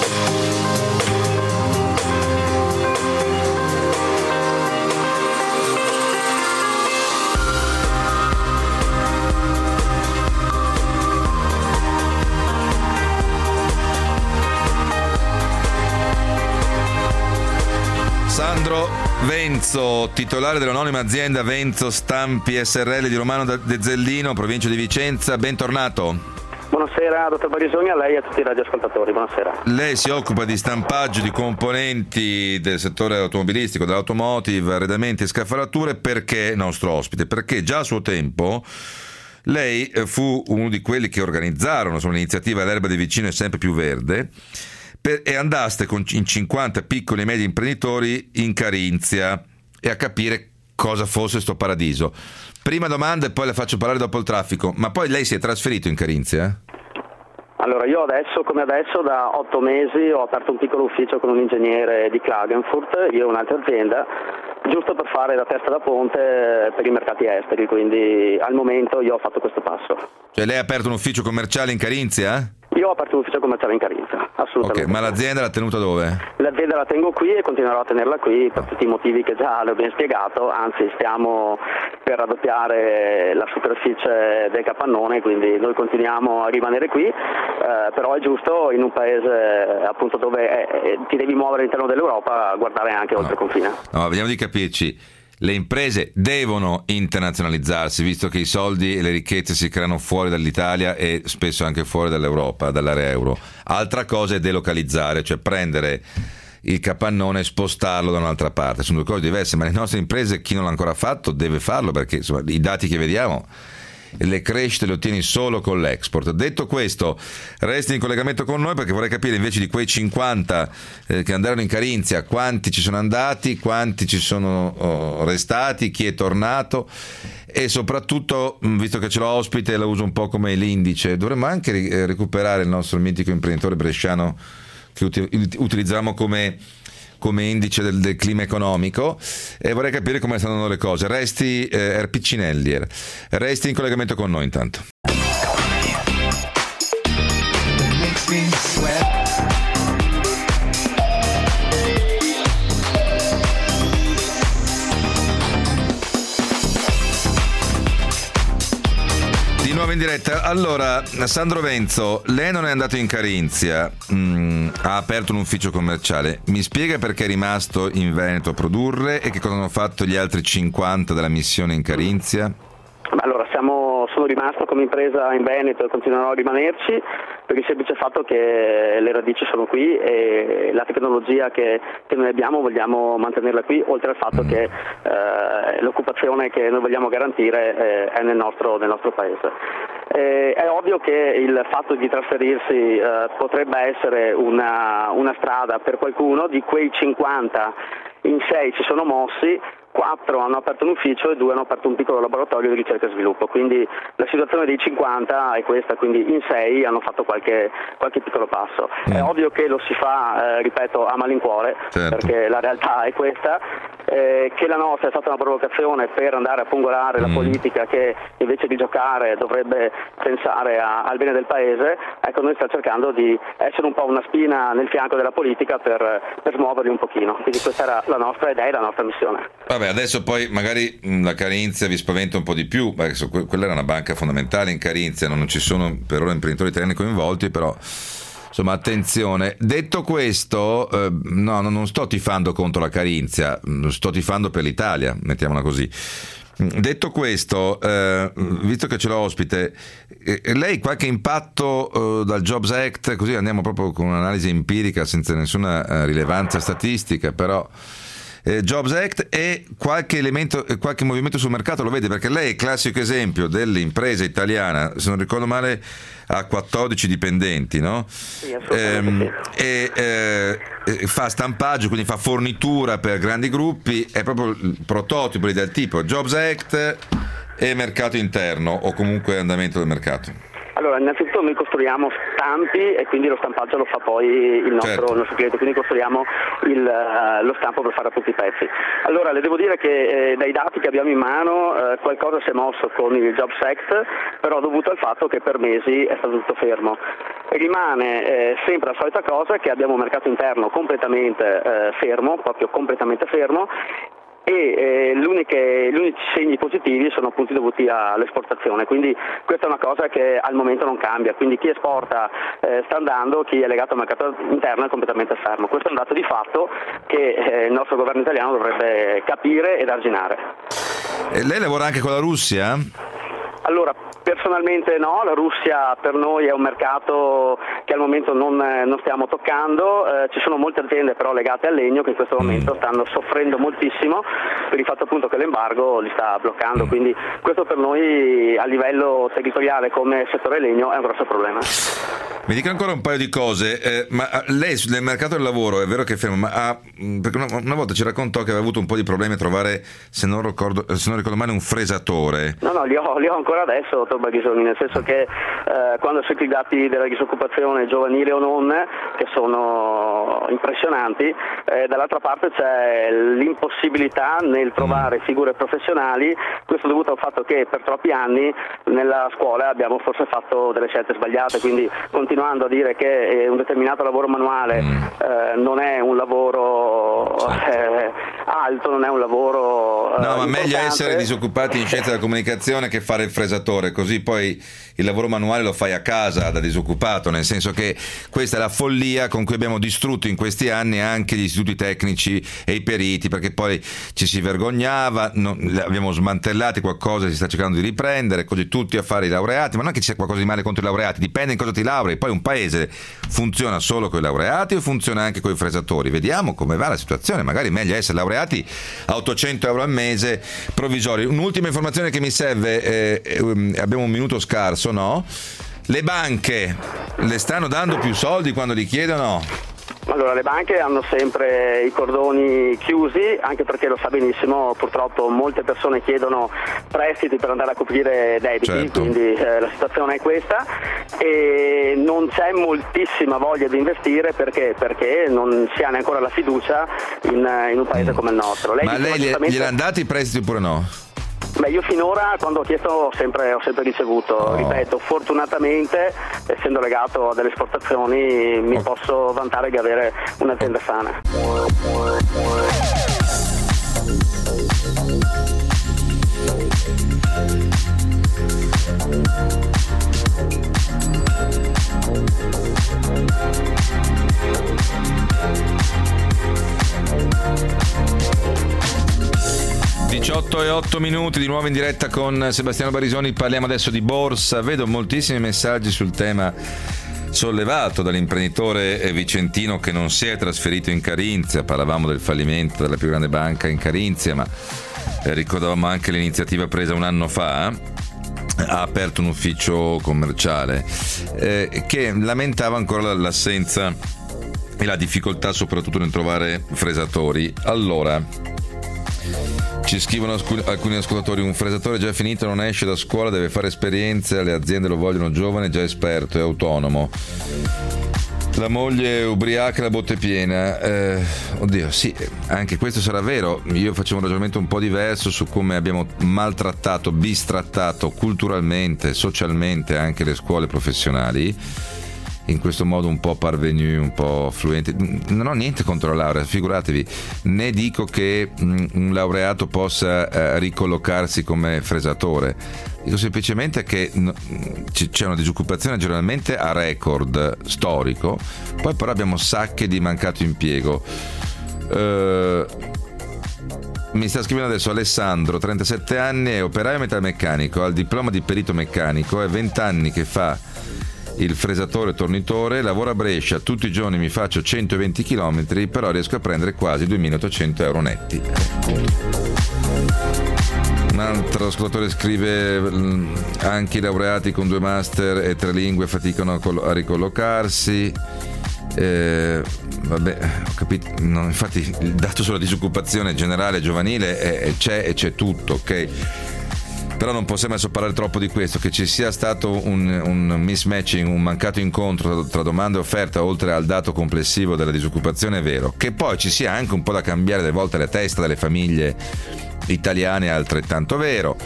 Sandro Venzo, titolare dell'anonima azienda Venzo Stampi SRL di Romano de Zellino, provincia di Vicenza, bentornato. Buonasera dottor Barisoni, a lei e a tutti i radioascoltatori, buonasera. Lei si occupa di stampaggio di componenti del settore automobilistico, dell'automotive, arredamenti e scaffalature. Perché nostro ospite? Perché già a suo tempo lei fu uno di quelli che organizzarono l'iniziativa L'erba del vicino è sempre più verde, e andaste in 50 piccoli e medi imprenditori in Carinzia e a capire cosa fosse sto paradiso. Prima domanda e poi la faccio parlare dopo il traffico, ma poi lei si è trasferito in Carinzia? Allora, io adesso, come adesso, da 8 mesi ho aperto un piccolo ufficio con un ingegnere di Klagenfurt, io e un'altra azienda, giusto per fare la testa da ponte per i mercati esteri, quindi al momento io ho fatto questo passo. Cioè lei ha aperto un ufficio commerciale in Carinzia? Io ho aperto un ufficio commerciale in Carinzia, assolutamente. Ok, ma l'azienda l'ha tenuta dove? L'azienda la tengo qui e continuerò a tenerla qui per tutti i motivi che già le ho ben spiegato, anzi stiamo per raddoppiare la superficie del capannone, quindi noi continuiamo a rimanere qui, però è giusto in un paese appunto dove ti devi muovere all'interno dell'Europa guardare anche oltre confine. No, vediamo di capirci. Le imprese devono internazionalizzarsi, visto che i soldi e le ricchezze si creano fuori dall'Italia e spesso anche fuori dall'Europa, dall'area euro. Altra cosa è delocalizzare, cioè prendere il capannone e spostarlo da un'altra parte. Sono due cose diverse, ma le nostre imprese, chi non l'ha ancora fatto deve farlo, perché insomma, i dati che vediamo, le crescite le ottieni solo con l'export. Detto questo, resti in collegamento con noi, perché vorrei capire invece di quei 50 che andarono in Carinzia, quanti ci sono andati, quanti ci sono restati, chi è tornato, e soprattutto, visto che ce l'ho ospite, la uso un po' come l'indice, dovremmo anche recuperare il nostro mitico imprenditore bresciano che utilizziamo come indice del clima economico, e vorrei capire come stanno le cose. Resti Piccinelli, resti in collegamento con noi intanto. Di nuovo in diretta. Allora, Sandro Venzo, lei non è andato in Carinzia, ha aperto un ufficio commerciale. Mi spiega perché è rimasto in Veneto a produrre e che cosa hanno fatto gli altri 50 della missione in Carinzia? Allora, sono rimasto come impresa in Veneto e continuerò a rimanerci per il semplice fatto che le radici sono qui e la tecnologia che noi abbiamo vogliamo mantenerla qui, oltre al fatto che l'occupazione che noi vogliamo garantire è nel nostro paese. È ovvio che il fatto di trasferirsi potrebbe essere una strada per qualcuno. Di quei 50 in 6 si sono mossi, 4 hanno aperto un ufficio e 2 hanno aperto un piccolo laboratorio di ricerca e sviluppo, quindi la situazione dei 50 è questa, quindi in 6 hanno fatto qualche piccolo passo. È ovvio che lo si fa, ripeto, a malincuore, certo, perché la realtà è questa, che la nostra è stata una provocazione per andare a pungolare la politica che invece di giocare dovrebbe pensare al bene del paese. Ecco, noi stiamo cercando di essere un po' una spina nel fianco della politica per smuoverli un pochino, quindi questa era la nostra idea e la nostra missione. Vabbè, adesso poi magari la Carinzia vi spaventa un po' di più, perché quella era una banca fondamentale in Carinzia, non ci sono per ora imprenditori italiani coinvolti, però insomma attenzione. Detto questo, no, non sto tifando contro la Carinzia, sto tifando per l'Italia, mettiamola così. Detto questo, visto che ce l'ho ospite, lei qualche impatto dal Jobs Act, così andiamo proprio con un'analisi empirica senza nessuna rilevanza statistica, però Jobs Act e qualche elemento, qualche movimento sul mercato lo vede, perché lei è il classico esempio dell'impresa italiana, se non ricordo male ha 14 dipendenti, no? Sì, assolutamente sì. E fa stampaggio, quindi fa fornitura per grandi gruppi, è proprio il prototipo del tipo Jobs Act e mercato interno, o comunque andamento del mercato. Allora, innanzitutto noi costruiamo stampi e quindi lo stampaggio lo fa poi il nostro cliente, quindi costruiamo lo stampo per fare a tutti i pezzi. Allora, le devo dire che dai dati che abbiamo in mano qualcosa si è mosso con il Jobs Act, però dovuto al fatto che per mesi è stato tutto fermo. Rimane sempre la solita cosa, che abbiamo un mercato interno completamente fermo, proprio completamente fermo, e gli unici segni positivi sono appunto dovuti all'esportazione, quindi questa è una cosa che al momento non cambia, quindi chi esporta sta andando, chi è legato al mercato interno è completamente fermo. Questo è un dato di fatto che il nostro governo italiano dovrebbe capire ed arginare. Lei lavora anche con la Russia? Allora, personalmente no, la Russia per noi è un mercato che al momento non stiamo toccando, ci sono molte aziende però legate al legno che in questo momento stanno soffrendo moltissimo per il fatto appunto che l'embargo li sta bloccando, quindi questo per noi a livello territoriale come settore legno è un grosso problema. Mi dica ancora un paio di cose, ma lei nel mercato del lavoro è vero che è fermo, ma perché una volta ci raccontò che aveva avuto un po' di problemi a trovare, se non ricordo male, un fresatore. No, li ho ancora adesso, dottor Baghisoni, nel senso che quando sento i dati della disoccupazione giovanile o non, che sono impressionanti, dall'altra parte c'è l'impossibilità nel trovare figure professionali, questo dovuto al fatto che per troppi anni nella scuola abbiamo forse fatto delle scelte sbagliate, quindi continuando a dire che un determinato lavoro manuale non è un lavoro alto, non è un lavoro no, ma importante. Meglio essere disoccupati in scienza della comunicazione che fare il fresatore, così poi il lavoro manuale lo fai a casa da disoccupato, nel senso che questa è la follia con cui abbiamo distrutto in questi anni anche gli istituti tecnici e i periti, perché poi ci si vergognava, abbiamo smantellati qualcosa, si sta cercando di riprendere, così tutti a fare i laureati, ma non è che ci sia qualcosa di male contro i laureati, dipende in cosa ti laurei. Poi un paese funziona solo con i laureati o funziona anche con i fresatori? Vediamo come va la situazione, magari meglio essere laureati a 800 euro al mese provvisori. Un'ultima informazione che mi serve, abbiamo un minuto scarso, no? Le banche le stanno dando più soldi quando li chiedono? Allora, le banche hanno sempre i cordoni chiusi, anche perché lo sa benissimo, purtroppo molte persone chiedono prestiti per andare a coprire debiti, certo. Quindi la situazione è questa e non c'è moltissima voglia di investire perché non si ha neanche ancora la fiducia in un paese come il nostro. Ma lei gliel'ha dati i prestiti oppure no? Beh, io finora quando ho chiesto ho sempre ricevuto, ripeto, fortunatamente essendo legato a delle esportazioni mi posso vantare di avere un'azienda sana. 18:08 di nuovo in diretta con Sebastiano Barisoni. Parliamo adesso di borsa. Vedo moltissimi messaggi sul tema sollevato dall'imprenditore vicentino che non si è trasferito in Carinzia. Parlavamo del fallimento della più grande banca in Carinzia, ma ricordavamo anche l'iniziativa presa un anno fa. Ha aperto un ufficio commerciale che lamentava ancora l'assenza e la difficoltà soprattutto nel trovare fresatori. Allora, ci scrivono alcuni ascoltatori: un fresatore già finito non esce da scuola, deve fare esperienze, le aziende lo vogliono giovane, già esperto e autonomo. La moglie è ubriaca, la botte piena. Oddio, sì, anche questo sarà vero. Io facevo un ragionamento un po' diverso su come abbiamo maltrattato, bistrattato culturalmente, socialmente anche le scuole professionali, in questo modo un po' parvenu, un po' fluenti. Non ho niente contro la laurea, figuratevi, né dico che un laureato possa ricollocarsi come fresatore. Dico semplicemente che c'è una disoccupazione generalmente a record storico, poi però abbiamo sacche di mancato impiego. Mi sta scrivendo adesso Alessandro, 37 anni, è operaio metalmeccanico, ha il diploma di perito meccanico, è 20 anni che fa il fresatore tornitore, lavora a Brescia, tutti i giorni mi faccio 120 km, però riesco a prendere quasi 2.800 euro netti. Un altro ascoltatore scrive: anche i laureati con 2 master e 3 lingue faticano a ricollocarsi. Vabbè, ho capito. No, infatti il dato sulla disoccupazione generale giovanile c'è tutto, ok? Però non possiamo adesso parlare troppo di questo. Che ci sia stato un mismatching, un mancato incontro tra domanda e offerta, oltre al dato complessivo della disoccupazione, è vero. Che poi ci sia anche un po' da cambiare delle volte la testa delle famiglie italiane, è altrettanto vero.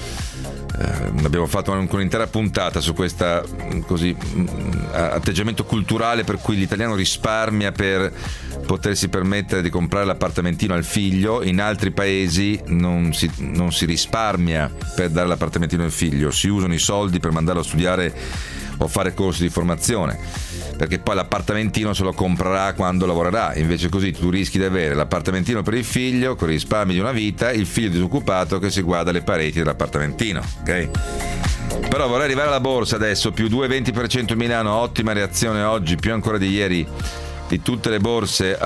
Abbiamo fatto anche un'intera puntata su questa così atteggiamento culturale per cui l'italiano risparmia per potersi permettere di comprare l'appartamentino al figlio. In altri paesi non si risparmia per dare l'appartamentino al figlio, si usano i soldi per mandarlo a studiare o fare corsi di formazione, perché poi l'appartamentino se lo comprerà quando lavorerà. Invece così tu rischi di avere l'appartamentino per il figlio con i risparmi di una vita, il figlio disoccupato che si guarda le pareti dell'appartamentino, ok? Però vorrei arrivare alla borsa adesso, più 2,20% Milano, ottima reazione oggi, più ancora di ieri, di tutte le borse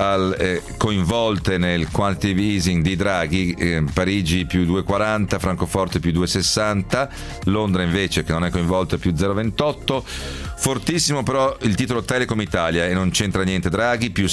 coinvolte nel quantitative easing di Draghi. Parigi più 2,40, Francoforte più 2,60, Londra invece, che non è coinvolta, più 0,28. Fortissimo però il titolo Telecom Italia, e non c'entra niente Draghi, più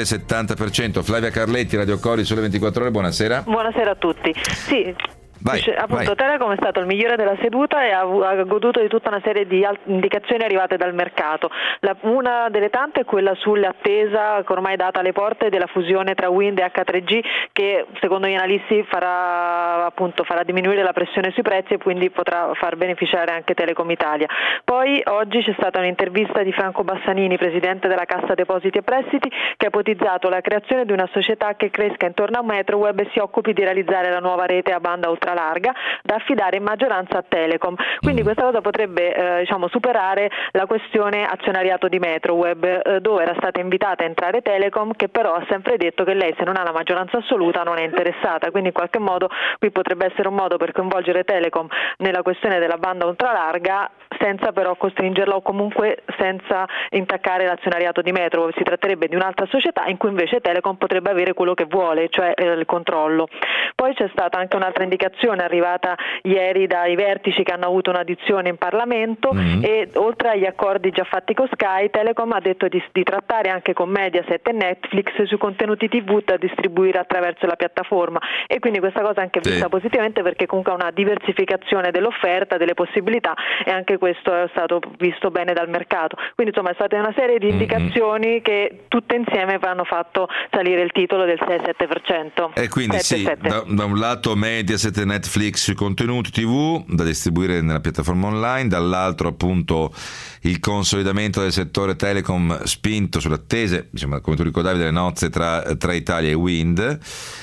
7,70%. Flavia Carletti, Radio Cori, Sole 24 Ore, buonasera. Buonasera a tutti. Sì. Vai, appunto, vai. Telecom è stato il migliore della seduta e ha goduto di tutta una serie di indicazioni arrivate dal mercato. Una delle tante è quella sull'attesa, ormai data alle porte, della fusione tra Wind e H3G, che secondo gli analisti farà diminuire la pressione sui prezzi e quindi potrà far beneficiare anche Telecom Italia. Poi oggi c'è stata un'intervista di Franco Bassanini, presidente della Cassa Depositi e Prestiti, che ha ipotizzato la creazione di una società che cresca intorno a Metroweb e si occupi di realizzare la nuova rete a banda ultralarga da affidare in maggioranza a Telecom. Quindi questa cosa potrebbe superare la questione azionariato di Metroweb, dove era stata invitata a entrare Telecom, che però ha sempre detto che lei, se non ha la maggioranza assoluta, non è interessata. Quindi in qualche modo qui potrebbe essere un modo per coinvolgere Telecom nella questione della banda ultralarga, senza però costringerla o comunque senza intaccare l'azionariato di Metroweb. Si tratterebbe di un'altra società in cui invece Telecom potrebbe avere quello che vuole, cioè il controllo. Poi c'è stata anche un'altra indicazione arrivata ieri dai vertici che hanno avuto un'audizione in Parlamento, e oltre agli accordi già fatti con Sky, Telecom ha detto di trattare anche con Mediaset e Netflix sui contenuti TV da distribuire attraverso la piattaforma, e quindi questa cosa è anche vista positivamente, perché comunque ha una diversificazione dell'offerta, delle possibilità, e anche questo è stato visto bene dal mercato. Quindi insomma è stata una serie di indicazioni che tutte insieme hanno fatto salire il titolo del 6-7%. E quindi 7, da un lato Mediaset e Netflix sui contenuti TV da distribuire nella piattaforma online, dall'altro appunto il consolidamento del settore Telecom spinto sulle attese, come tu ricordavi, delle nozze tra Italia e Wind,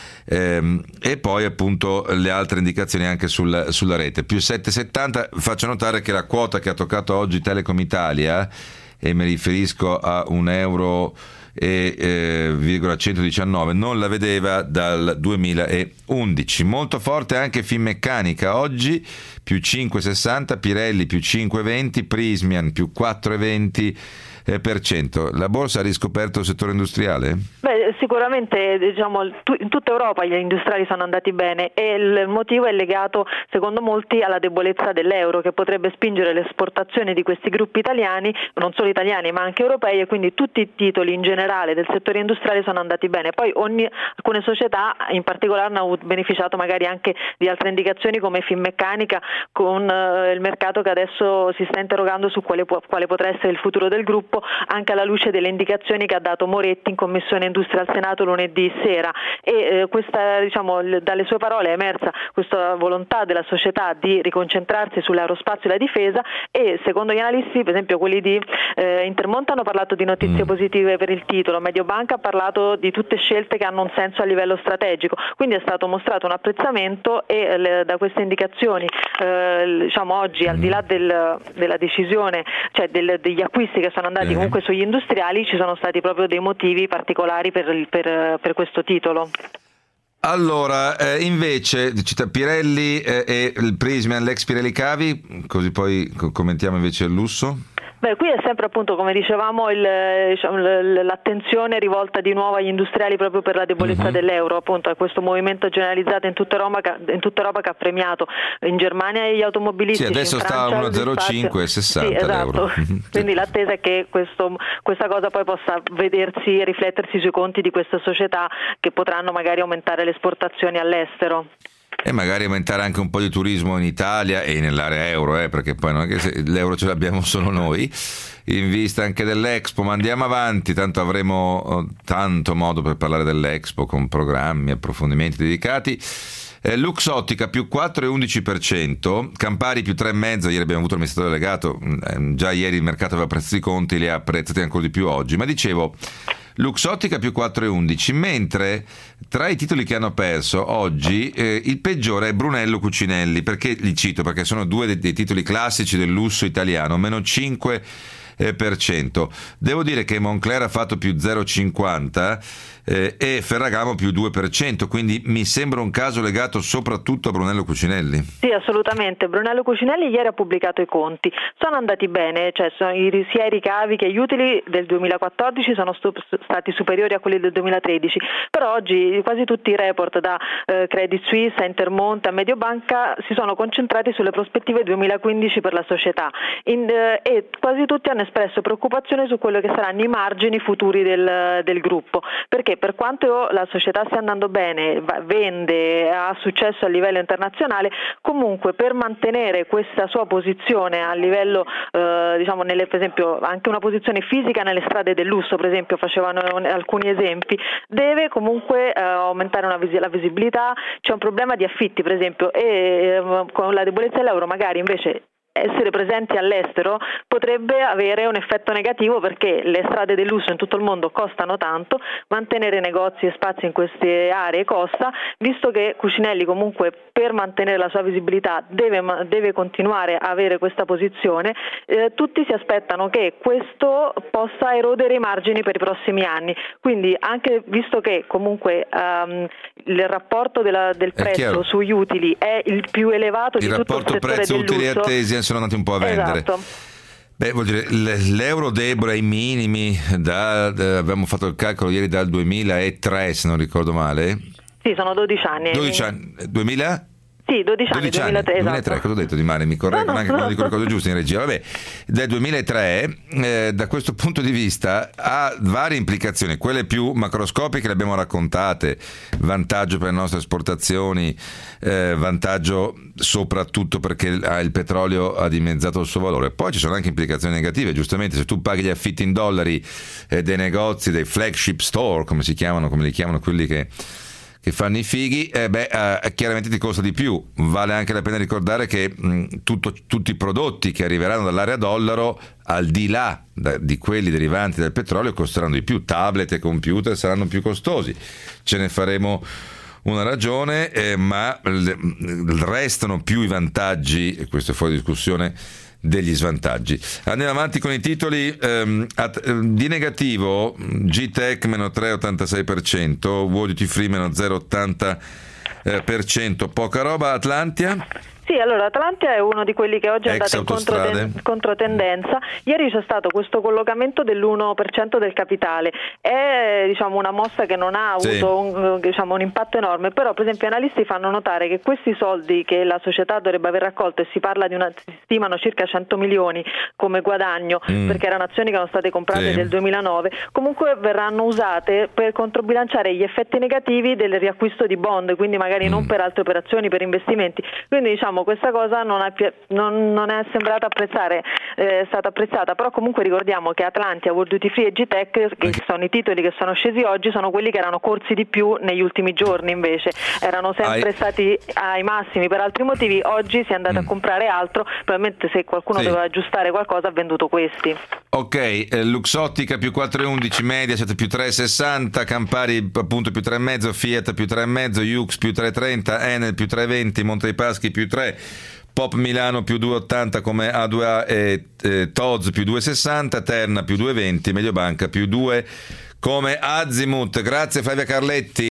e poi appunto le altre indicazioni anche sulla rete. Più 7,70. Faccio notare che la quota che ha toccato oggi Telecom Italia, e mi riferisco a €1,10 119, non la vedeva dal 2011. Molto forte anche Finmeccanica oggi, più 5,60, Pirelli più 5,20, Prysmian più 4,20%. La borsa ha riscoperto il settore industriale? Beh, sicuramente diciamo, in tutta Europa gli industriali sono andati bene e il motivo è legato, secondo molti, alla debolezza dell'euro, che potrebbe spingere le esportazioni di questi gruppi italiani, non solo italiani ma anche europei, e quindi tutti i titoli in generale del settore industriale sono andati bene. Poi alcune società in particolare hanno beneficiato magari anche di altre indicazioni come Finmeccanica, con il mercato che adesso si sta interrogando su quale potrà essere il futuro del gruppo, anche alla luce delle indicazioni che ha dato Moretti in Commissione Industria al Senato lunedì sera, e questa, diciamo, dalle sue parole è emersa questa volontà della società di riconcentrarsi sull'aerospazio e la difesa, e secondo gli analisti, per esempio quelli di Intermonte, hanno parlato di notizie positive per il titolo, Mediobanca ha parlato di tutte scelte che hanno un senso a livello strategico, quindi è stato mostrato un apprezzamento, e da queste indicazioni diciamo oggi, al di là della decisione, cioè degli acquisti che sono andati comunque sugli industriali, ci sono stati proprio dei motivi particolari per questo titolo. Allora, invece, Pirelli e il Prysmian, l'ex Pirelli Cavi, così poi commentiamo invece il lusso. Beh, qui è sempre, appunto, come dicevamo, l'attenzione rivolta di nuovo agli industriali proprio per la debolezza dell'euro, appunto, a questo movimento generalizzato in tutta Europa che ha premiato in Germania gli automobilisti. Sì, adesso sta a 1,0560 sì, esatto. l'euro. Quindi l'attesa è che questa cosa poi possa riflettersi sui conti di queste società, che potranno magari aumentare le esportazioni all'estero. E magari aumentare anche un po' di turismo in Italia e nell'area euro, perché poi non è che l'euro ce l'abbiamo solo noi, in vista anche dell'Expo. Ma andiamo avanti, tanto avremo tanto modo per parlare dell'Expo, con programmi, approfondimenti dedicati. Luxottica più 4,11%, Campari più 3,5%, ieri abbiamo avuto l'amministratore delegato, già ieri il mercato aveva prezzato i conti, li ha apprezzati ancora di più oggi, ma dicevo, Luxottica più 4,11%, mentre tra i titoli che hanno perso oggi il peggiore è Brunello Cucinelli. Perché li cito? Perché sono due dei titoli classici del lusso italiano, meno 5%. Devo dire che Moncler ha fatto più 0,50% e Ferragamo più 2%, quindi mi sembra un caso legato soprattutto a Brunello Cucinelli. Sì, assolutamente. Brunello Cucinelli ieri ha pubblicato i conti, sono andati bene, cioè sia i ricavi che gli utili del 2014 sono stati superiori a quelli del 2013, però oggi quasi tutti i report, da Credit Suisse a Intermonte a Mediobanca, si sono concentrati sulle prospettive 2015 per la società, e quasi tutti hanno espresso preoccupazione su quello che saranno i margini futuri del gruppo, perché per quanto la società stia andando bene, vende, ha successo a livello internazionale, comunque per mantenere questa sua posizione a livello diciamo, per esempio anche una posizione fisica nelle strade del lusso, per esempio facevano alcuni esempi, deve comunque aumentare la visibilità. C'è un problema di affitti, per esempio, e con la debolezza dell'euro magari invece essere presenti all'estero potrebbe avere un effetto negativo, perché le strade del lusso in tutto il mondo costano tanto, mantenere negozi e spazi in queste aree costa, visto che Cucinelli comunque per mantenere la sua visibilità deve continuare a avere questa posizione. Tutti si aspettano che questo possa erodere i margini per i prossimi anni, quindi anche visto che comunque il rapporto del prezzo sugli utili è il più elevato di tutto il settore del lusso. Il rapporto prezzo-utili attesi sono andati un po' a vendere. Esatto. Beh, vuol dire, l'euro debole ai minimi, abbiamo fatto il calcolo ieri, dal 2003, se non ricordo male. Sì, sono 12 anni. 12 anni. 2000? Sì, 12 anni, 2003, 2003, cosa ho detto di male? Mi correggo anche quando dico le cose giuste in regia. Vabbè, del 2003, da questo punto di vista, ha varie implicazioni, quelle più macroscopiche le abbiamo raccontate, vantaggio per le nostre esportazioni, vantaggio soprattutto perché il petrolio ha dimezzato il suo valore. Poi ci sono anche implicazioni negative, giustamente, se tu paghi gli affitti in dollari dei negozi, dei flagship store, come li chiamano quelli che fanno i fighi, chiaramente ti costa di più. Vale anche la pena ricordare che tutti i prodotti che arriveranno dall'area dollaro, al di là di quelli derivanti dal petrolio, costeranno di più. Tablet e computer saranno più costosi. Ce ne faremo una ragione, ma restano più i vantaggi, e questo è fuori discussione, degli svantaggi. Andiamo avanti con i titoli. Di negativo GTEC meno 3,86%, World Duty Free meno 0,80%, poca roba. Atlantia? Sì, allora Atlantia è uno di quelli che oggi è andato in controtendenza. Ieri c'è stato questo collocamento dell'1% del capitale. È una mossa che non ha avuto un impatto enorme, però per esempio gli analisti fanno notare che questi soldi che la società dovrebbe aver raccolto, e si stimano circa 100 milioni come guadagno, perché erano azioni che erano state comprate nel 2009, comunque verranno usate per controbilanciare gli effetti negativi del riacquisto di bond, quindi magari non per altre operazioni, per investimenti. Quindi questa cosa non è sembrata stata apprezzata, però comunque ricordiamo che Atlantia, World Duty Free e GTEC, che sono i titoli che sono scesi oggi, sono quelli che erano corsi di più negli ultimi giorni, invece erano sempre stati ai massimi per altri motivi. Oggi si è andato a comprare altro, probabilmente se qualcuno doveva aggiustare qualcosa ha venduto questi. Ok, Luxottica più 4,11, Mediaset più 3,60, Campari appunto più 3,5, Fiat più 3,5, Yux più 3,30, Enel più 3,20, Monte dei Paschi più 3, Pop Milano più 2,80 come A2A e Tod's più 2,60, Terna più 2,20, Mediobanca più 2 come Azimut. Grazie Flavia Carletti.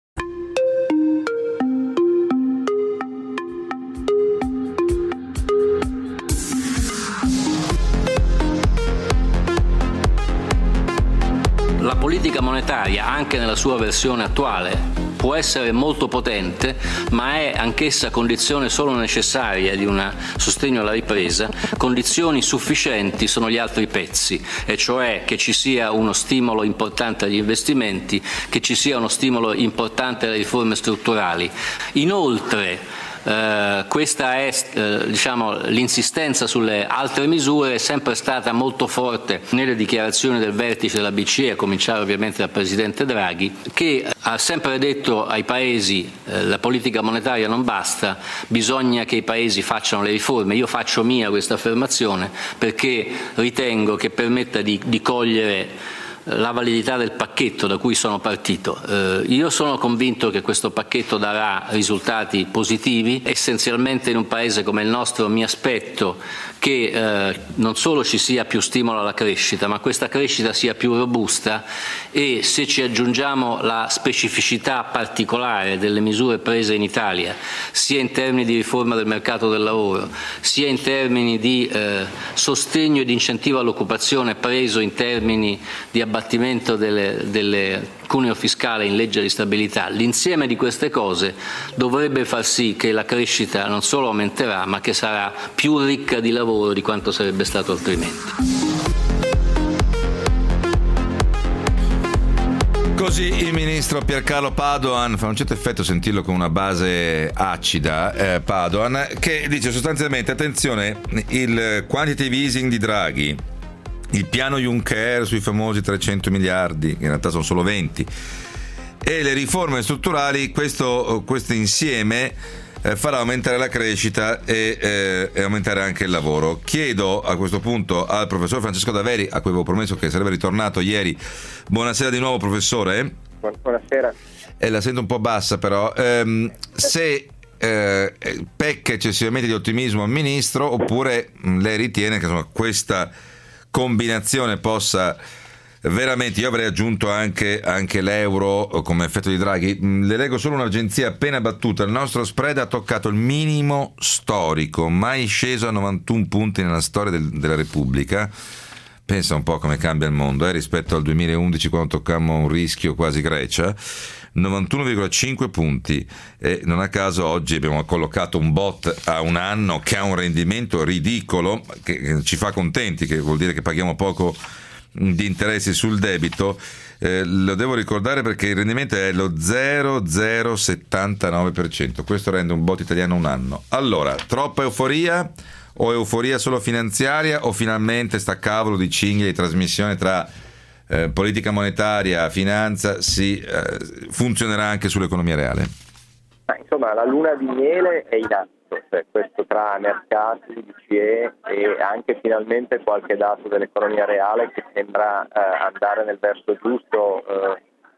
La politica monetaria, anche nella sua versione attuale, può essere molto potente, ma è anch'essa condizione solo necessaria di un sostegno alla ripresa. Condizioni sufficienti sono gli altri pezzi, e cioè che ci sia uno stimolo importante agli investimenti, che ci sia uno stimolo importante alle riforme strutturali. Inoltre, questa è l'insistenza sulle altre misure è sempre stata molto forte nelle dichiarazioni del vertice della BCE, a cominciare ovviamente dal presidente Draghi, che ha sempre detto ai paesi la politica monetaria non basta, bisogna che i paesi facciano le riforme. Io faccio mia questa affermazione perché ritengo che permetta di cogliere la validità del pacchetto da cui sono partito. Io sono convinto che questo pacchetto darà risultati positivi. Essenzialmente in un paese come il nostro mi aspetto che non solo ci sia più stimolo alla crescita, ma questa crescita sia più robusta, e se ci aggiungiamo la specificità particolare delle misure prese in Italia, sia in termini di riforma del mercato del lavoro, sia in termini di sostegno ed incentivo all'occupazione preso in termini di abbattimento delle cuneo fiscale in legge di stabilità, l'insieme di queste cose dovrebbe far sì che la crescita non solo aumenterà, ma che sarà più ricca di lavoro di quanto sarebbe stato altrimenti. Così il ministro Piercarlo Padoan, fa un certo effetto sentirlo con una base acida, Padoan, che dice sostanzialmente: attenzione, il quantitative easing di Draghi, il piano Juncker sui famosi 300 miliardi, che in realtà sono solo 20, e le riforme strutturali, questo insieme farà aumentare la crescita e aumentare anche il lavoro. Chiedo a questo punto al professor Francesco Daveri, a cui avevo promesso che sarebbe ritornato ieri. Buonasera di nuovo, professore. Buonasera. La sento un po' bassa però. Se pecca eccessivamente di ottimismo il ministro, oppure lei ritiene che insomma questa combinazione possa veramente, io avrei aggiunto anche l'euro come effetto di Draghi. Le leggo solo un'agenzia appena battuta: il nostro spread ha toccato il minimo storico, mai sceso a 91 punti nella storia della Repubblica. Pensa un po' come cambia il mondo rispetto al 2011, quando toccammo un rischio quasi Grecia. 91,5 punti, e non a caso oggi abbiamo collocato un bot a un anno che ha un rendimento ridicolo, che ci fa contenti, che vuol dire che paghiamo poco di interessi sul debito. Lo devo ricordare perché il rendimento è lo 0,079%. Questo rende un bot italiano un anno. Allora, troppa euforia, o euforia solo finanziaria, o finalmente sta cavolo di cinghia di trasmissione tra politica monetaria, finanza, funzionerà anche sull'economia reale? Insomma, la luna di miele è in atto, cioè questo tra mercati, BCE e anche finalmente qualche dato dell'economia reale che sembra andare nel verso giusto,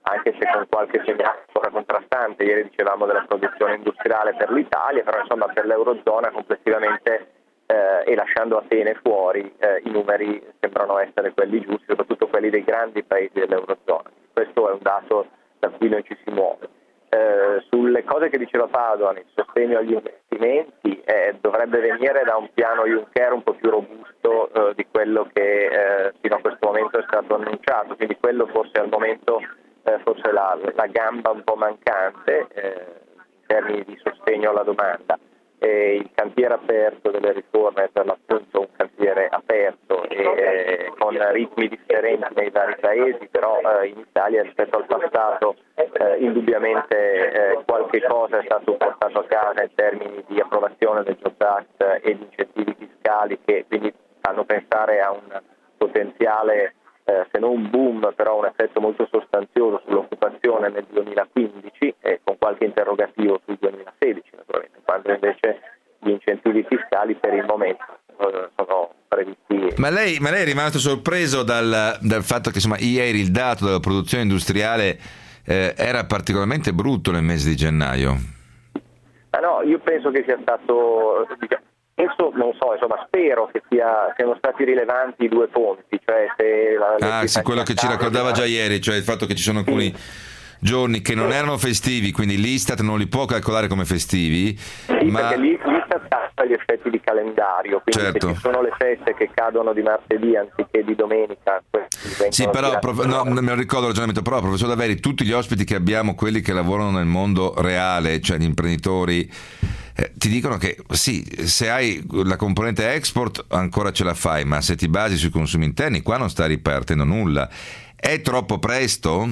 anche se con qualche segnale ancora contrastante. Ieri dicevamo della produzione industriale per l'Italia, però insomma per l'Eurozona complessivamente e lasciando Atene fuori i numeri sembrano essere quelli giusti, soprattutto quelli dei grandi paesi dell'Eurozona. Questo è un dato da cui noi ci si muove. Sulle cose che diceva Padoan, il sostegno agli investimenti dovrebbe venire da un piano Juncker un po' più robusto di quello che fino a questo momento è stato annunciato, quindi quello forse al momento forse la gamba un po' mancante in termini di sostegno alla domanda. Il cantiere aperto delle riforme è per l'appunto un cantiere aperto e con ritmi differenti nei vari paesi, però in Italia rispetto al passato indubbiamente qualche cosa è stato portato a casa in termini di approvazione del Jobs Act e di incentivi fiscali che quindi fanno pensare a un potenziale se non un boom, però un effetto molto sostanzioso sull'occupazione nel 2015 e con qualche interrogativo sul 2016 naturalmente, quando invece gli incentivi fiscali per il momento sono previsti. Ma lei è rimasto sorpreso dal fatto che insomma ieri il dato della produzione industriale era particolarmente brutto nel mese di gennaio? No, io penso che sia stato... non so, insomma, spero che siano stati rilevanti i due ponti, cioè se sì, quello che ci raccontava già ieri, cioè il fatto che ci sono alcuni giorni che non erano festivi, quindi l'Istat non li può calcolare come festivi, ma perché l'Istat calcola gli effetti di calendario, quindi certo. Se ci sono le feste che cadono di martedì anziché di domenica, sì, però me lo ricordo il ragionamento, però professor Daveri, tutti gli ospiti che abbiamo, quelli che lavorano nel mondo reale, cioè gli imprenditori, ti dicono che sì, se hai la componente export ancora ce la fai, ma se ti basi sui consumi interni qua non stai ripartendo nulla. È troppo presto?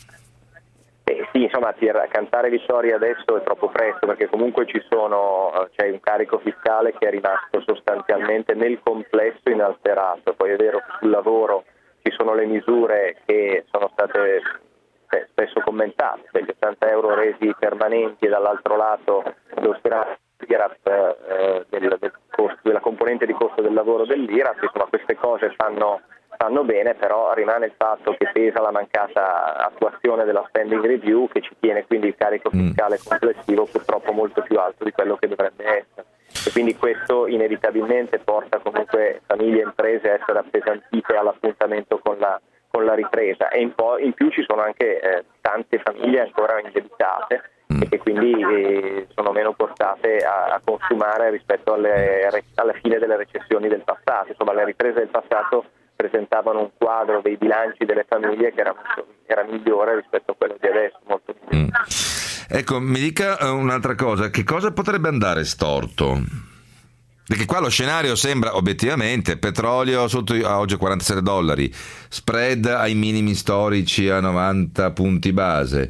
Sì, insomma, cantare vittoria adesso è troppo presto, perché comunque c'è un carico fiscale che è rimasto sostanzialmente nel complesso inalterato. Poi è vero che sul lavoro ci sono le misure che sono state spesso commentate, gli 80 euro resi permanenti e dall'altro lato lo IRAP della componente di costo del lavoro dell'IRAP, insomma queste cose fanno bene, però rimane il fatto che pesa la mancata attuazione della spending review, che ci tiene quindi il carico fiscale complessivo purtroppo molto più alto di quello che dovrebbe essere, e quindi questo inevitabilmente porta comunque famiglie e imprese a essere appesantite all'appuntamento con la ripresa, e in più ci sono anche tante famiglie ancora indebitate e che quindi sono meno portate a consumare rispetto alla fine delle recessioni del passato. Insomma, le riprese del passato presentavano un quadro dei bilanci delle famiglie che era migliore rispetto a quello di adesso, molto migliore. Ecco, mi dica un'altra cosa, che cosa potrebbe andare storto? Perché qua lo scenario sembra obiettivamente petrolio sotto a oggi $47, spread ai minimi storici a 90 punti base,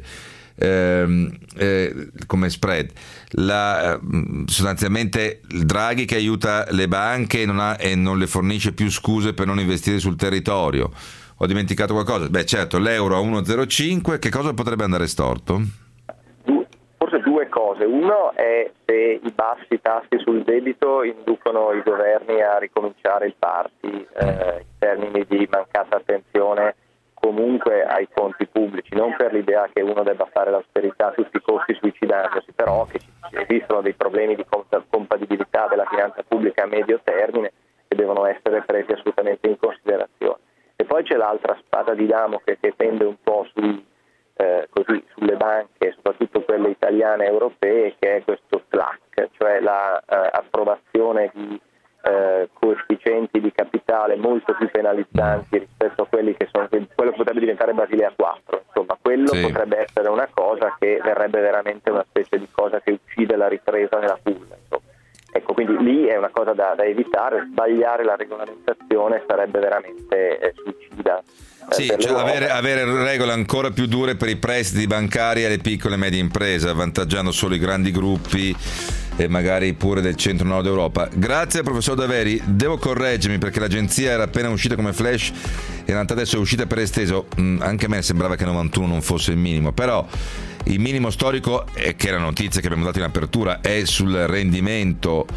come spread, sostanzialmente Draghi che aiuta le banche e non le fornisce più scuse per non investire sul territorio. Ho dimenticato qualcosa? Beh, certo, l'euro a 1,05, che cosa potrebbe andare storto? Forse due cose. Uno è se i bassi tassi sul debito inducono i governi a ricominciare il party in termini di mancata attenzione comunque ai conti pubblici, non per l'idea che uno debba fare l'austerità a tutti i costi suicidandosi, però che esistono dei problemi di compatibilità della finanza pubblica a medio termine che devono essere presi assolutamente in considerazione. E poi c'è l'altra spada di Damocle che pende un po' sulle banche, soprattutto quelle italiane e europee, che è questo TLAC, cioè l'approvazione di coefficienti di capitale molto più penalizzanti rispetto a quello che potrebbe diventare Basilea 4. Insomma, quello potrebbe essere una cosa che verrebbe veramente una specie di cosa che uccide la ripresa nella culla. Ecco, quindi lì è una cosa da evitare. Sbagliare la regolamentazione sarebbe veramente suicida. Sì, cioè avere regole ancora più dure per i prestiti bancari alle piccole e medie imprese, avvantaggiando solo i grandi gruppi e magari pure del centro-nord Europa. Grazie professor Daveri, devo correggermi perché l'agenzia era appena uscita come flash, in realtà adesso è uscita per esteso, anche a me sembrava che 91 non fosse il minimo, però il minimo storico, che era la notizia che abbiamo dato in apertura, è sul rendimento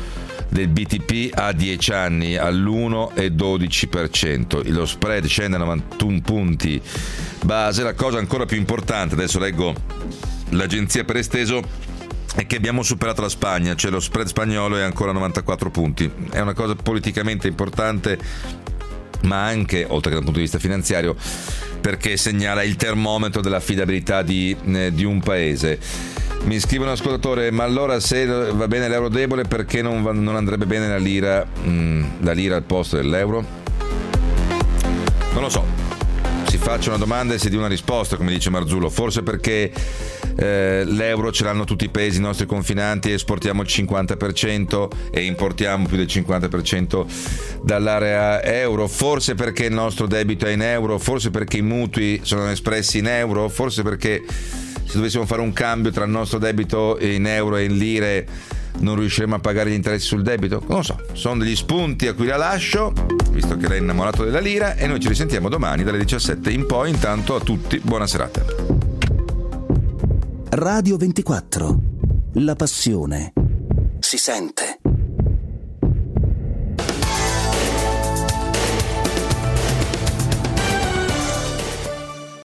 del BTP a 10 anni all'1,12%. Lo spread scende a 91 punti base. La cosa ancora più importante, adesso leggo l'agenzia per esteso, è che abbiamo superato la Spagna, cioè lo spread spagnolo è ancora a 94 punti. È una cosa politicamente importante, ma anche, oltre che dal punto di vista finanziario, perché segnala il termometro dell'affidabilità di un paese. Mi scrive un ascoltatore: ma allora se va bene l'euro debole, perché non andrebbe bene la lira al posto dell'euro? Non lo so, si faccia una domanda e si dia una risposta, come dice Marzullo. Forse perché l'euro ce l'hanno tutti i paesi nostri confinanti, esportiamo il 50% e importiamo più del 50% dall'area euro, forse perché il nostro debito è in euro, forse perché i mutui sono espressi in euro, forse perché se dovessimo fare un cambio tra il nostro debito in euro e in lire non riusciremo a pagare gli interessi sul debito. Non lo so, sono degli spunti a cui la lascio, visto che lei è innamorato della lira, e noi ci risentiamo domani dalle 17 in poi. Intanto a tutti buona serata. Radio 24, la passione si sente.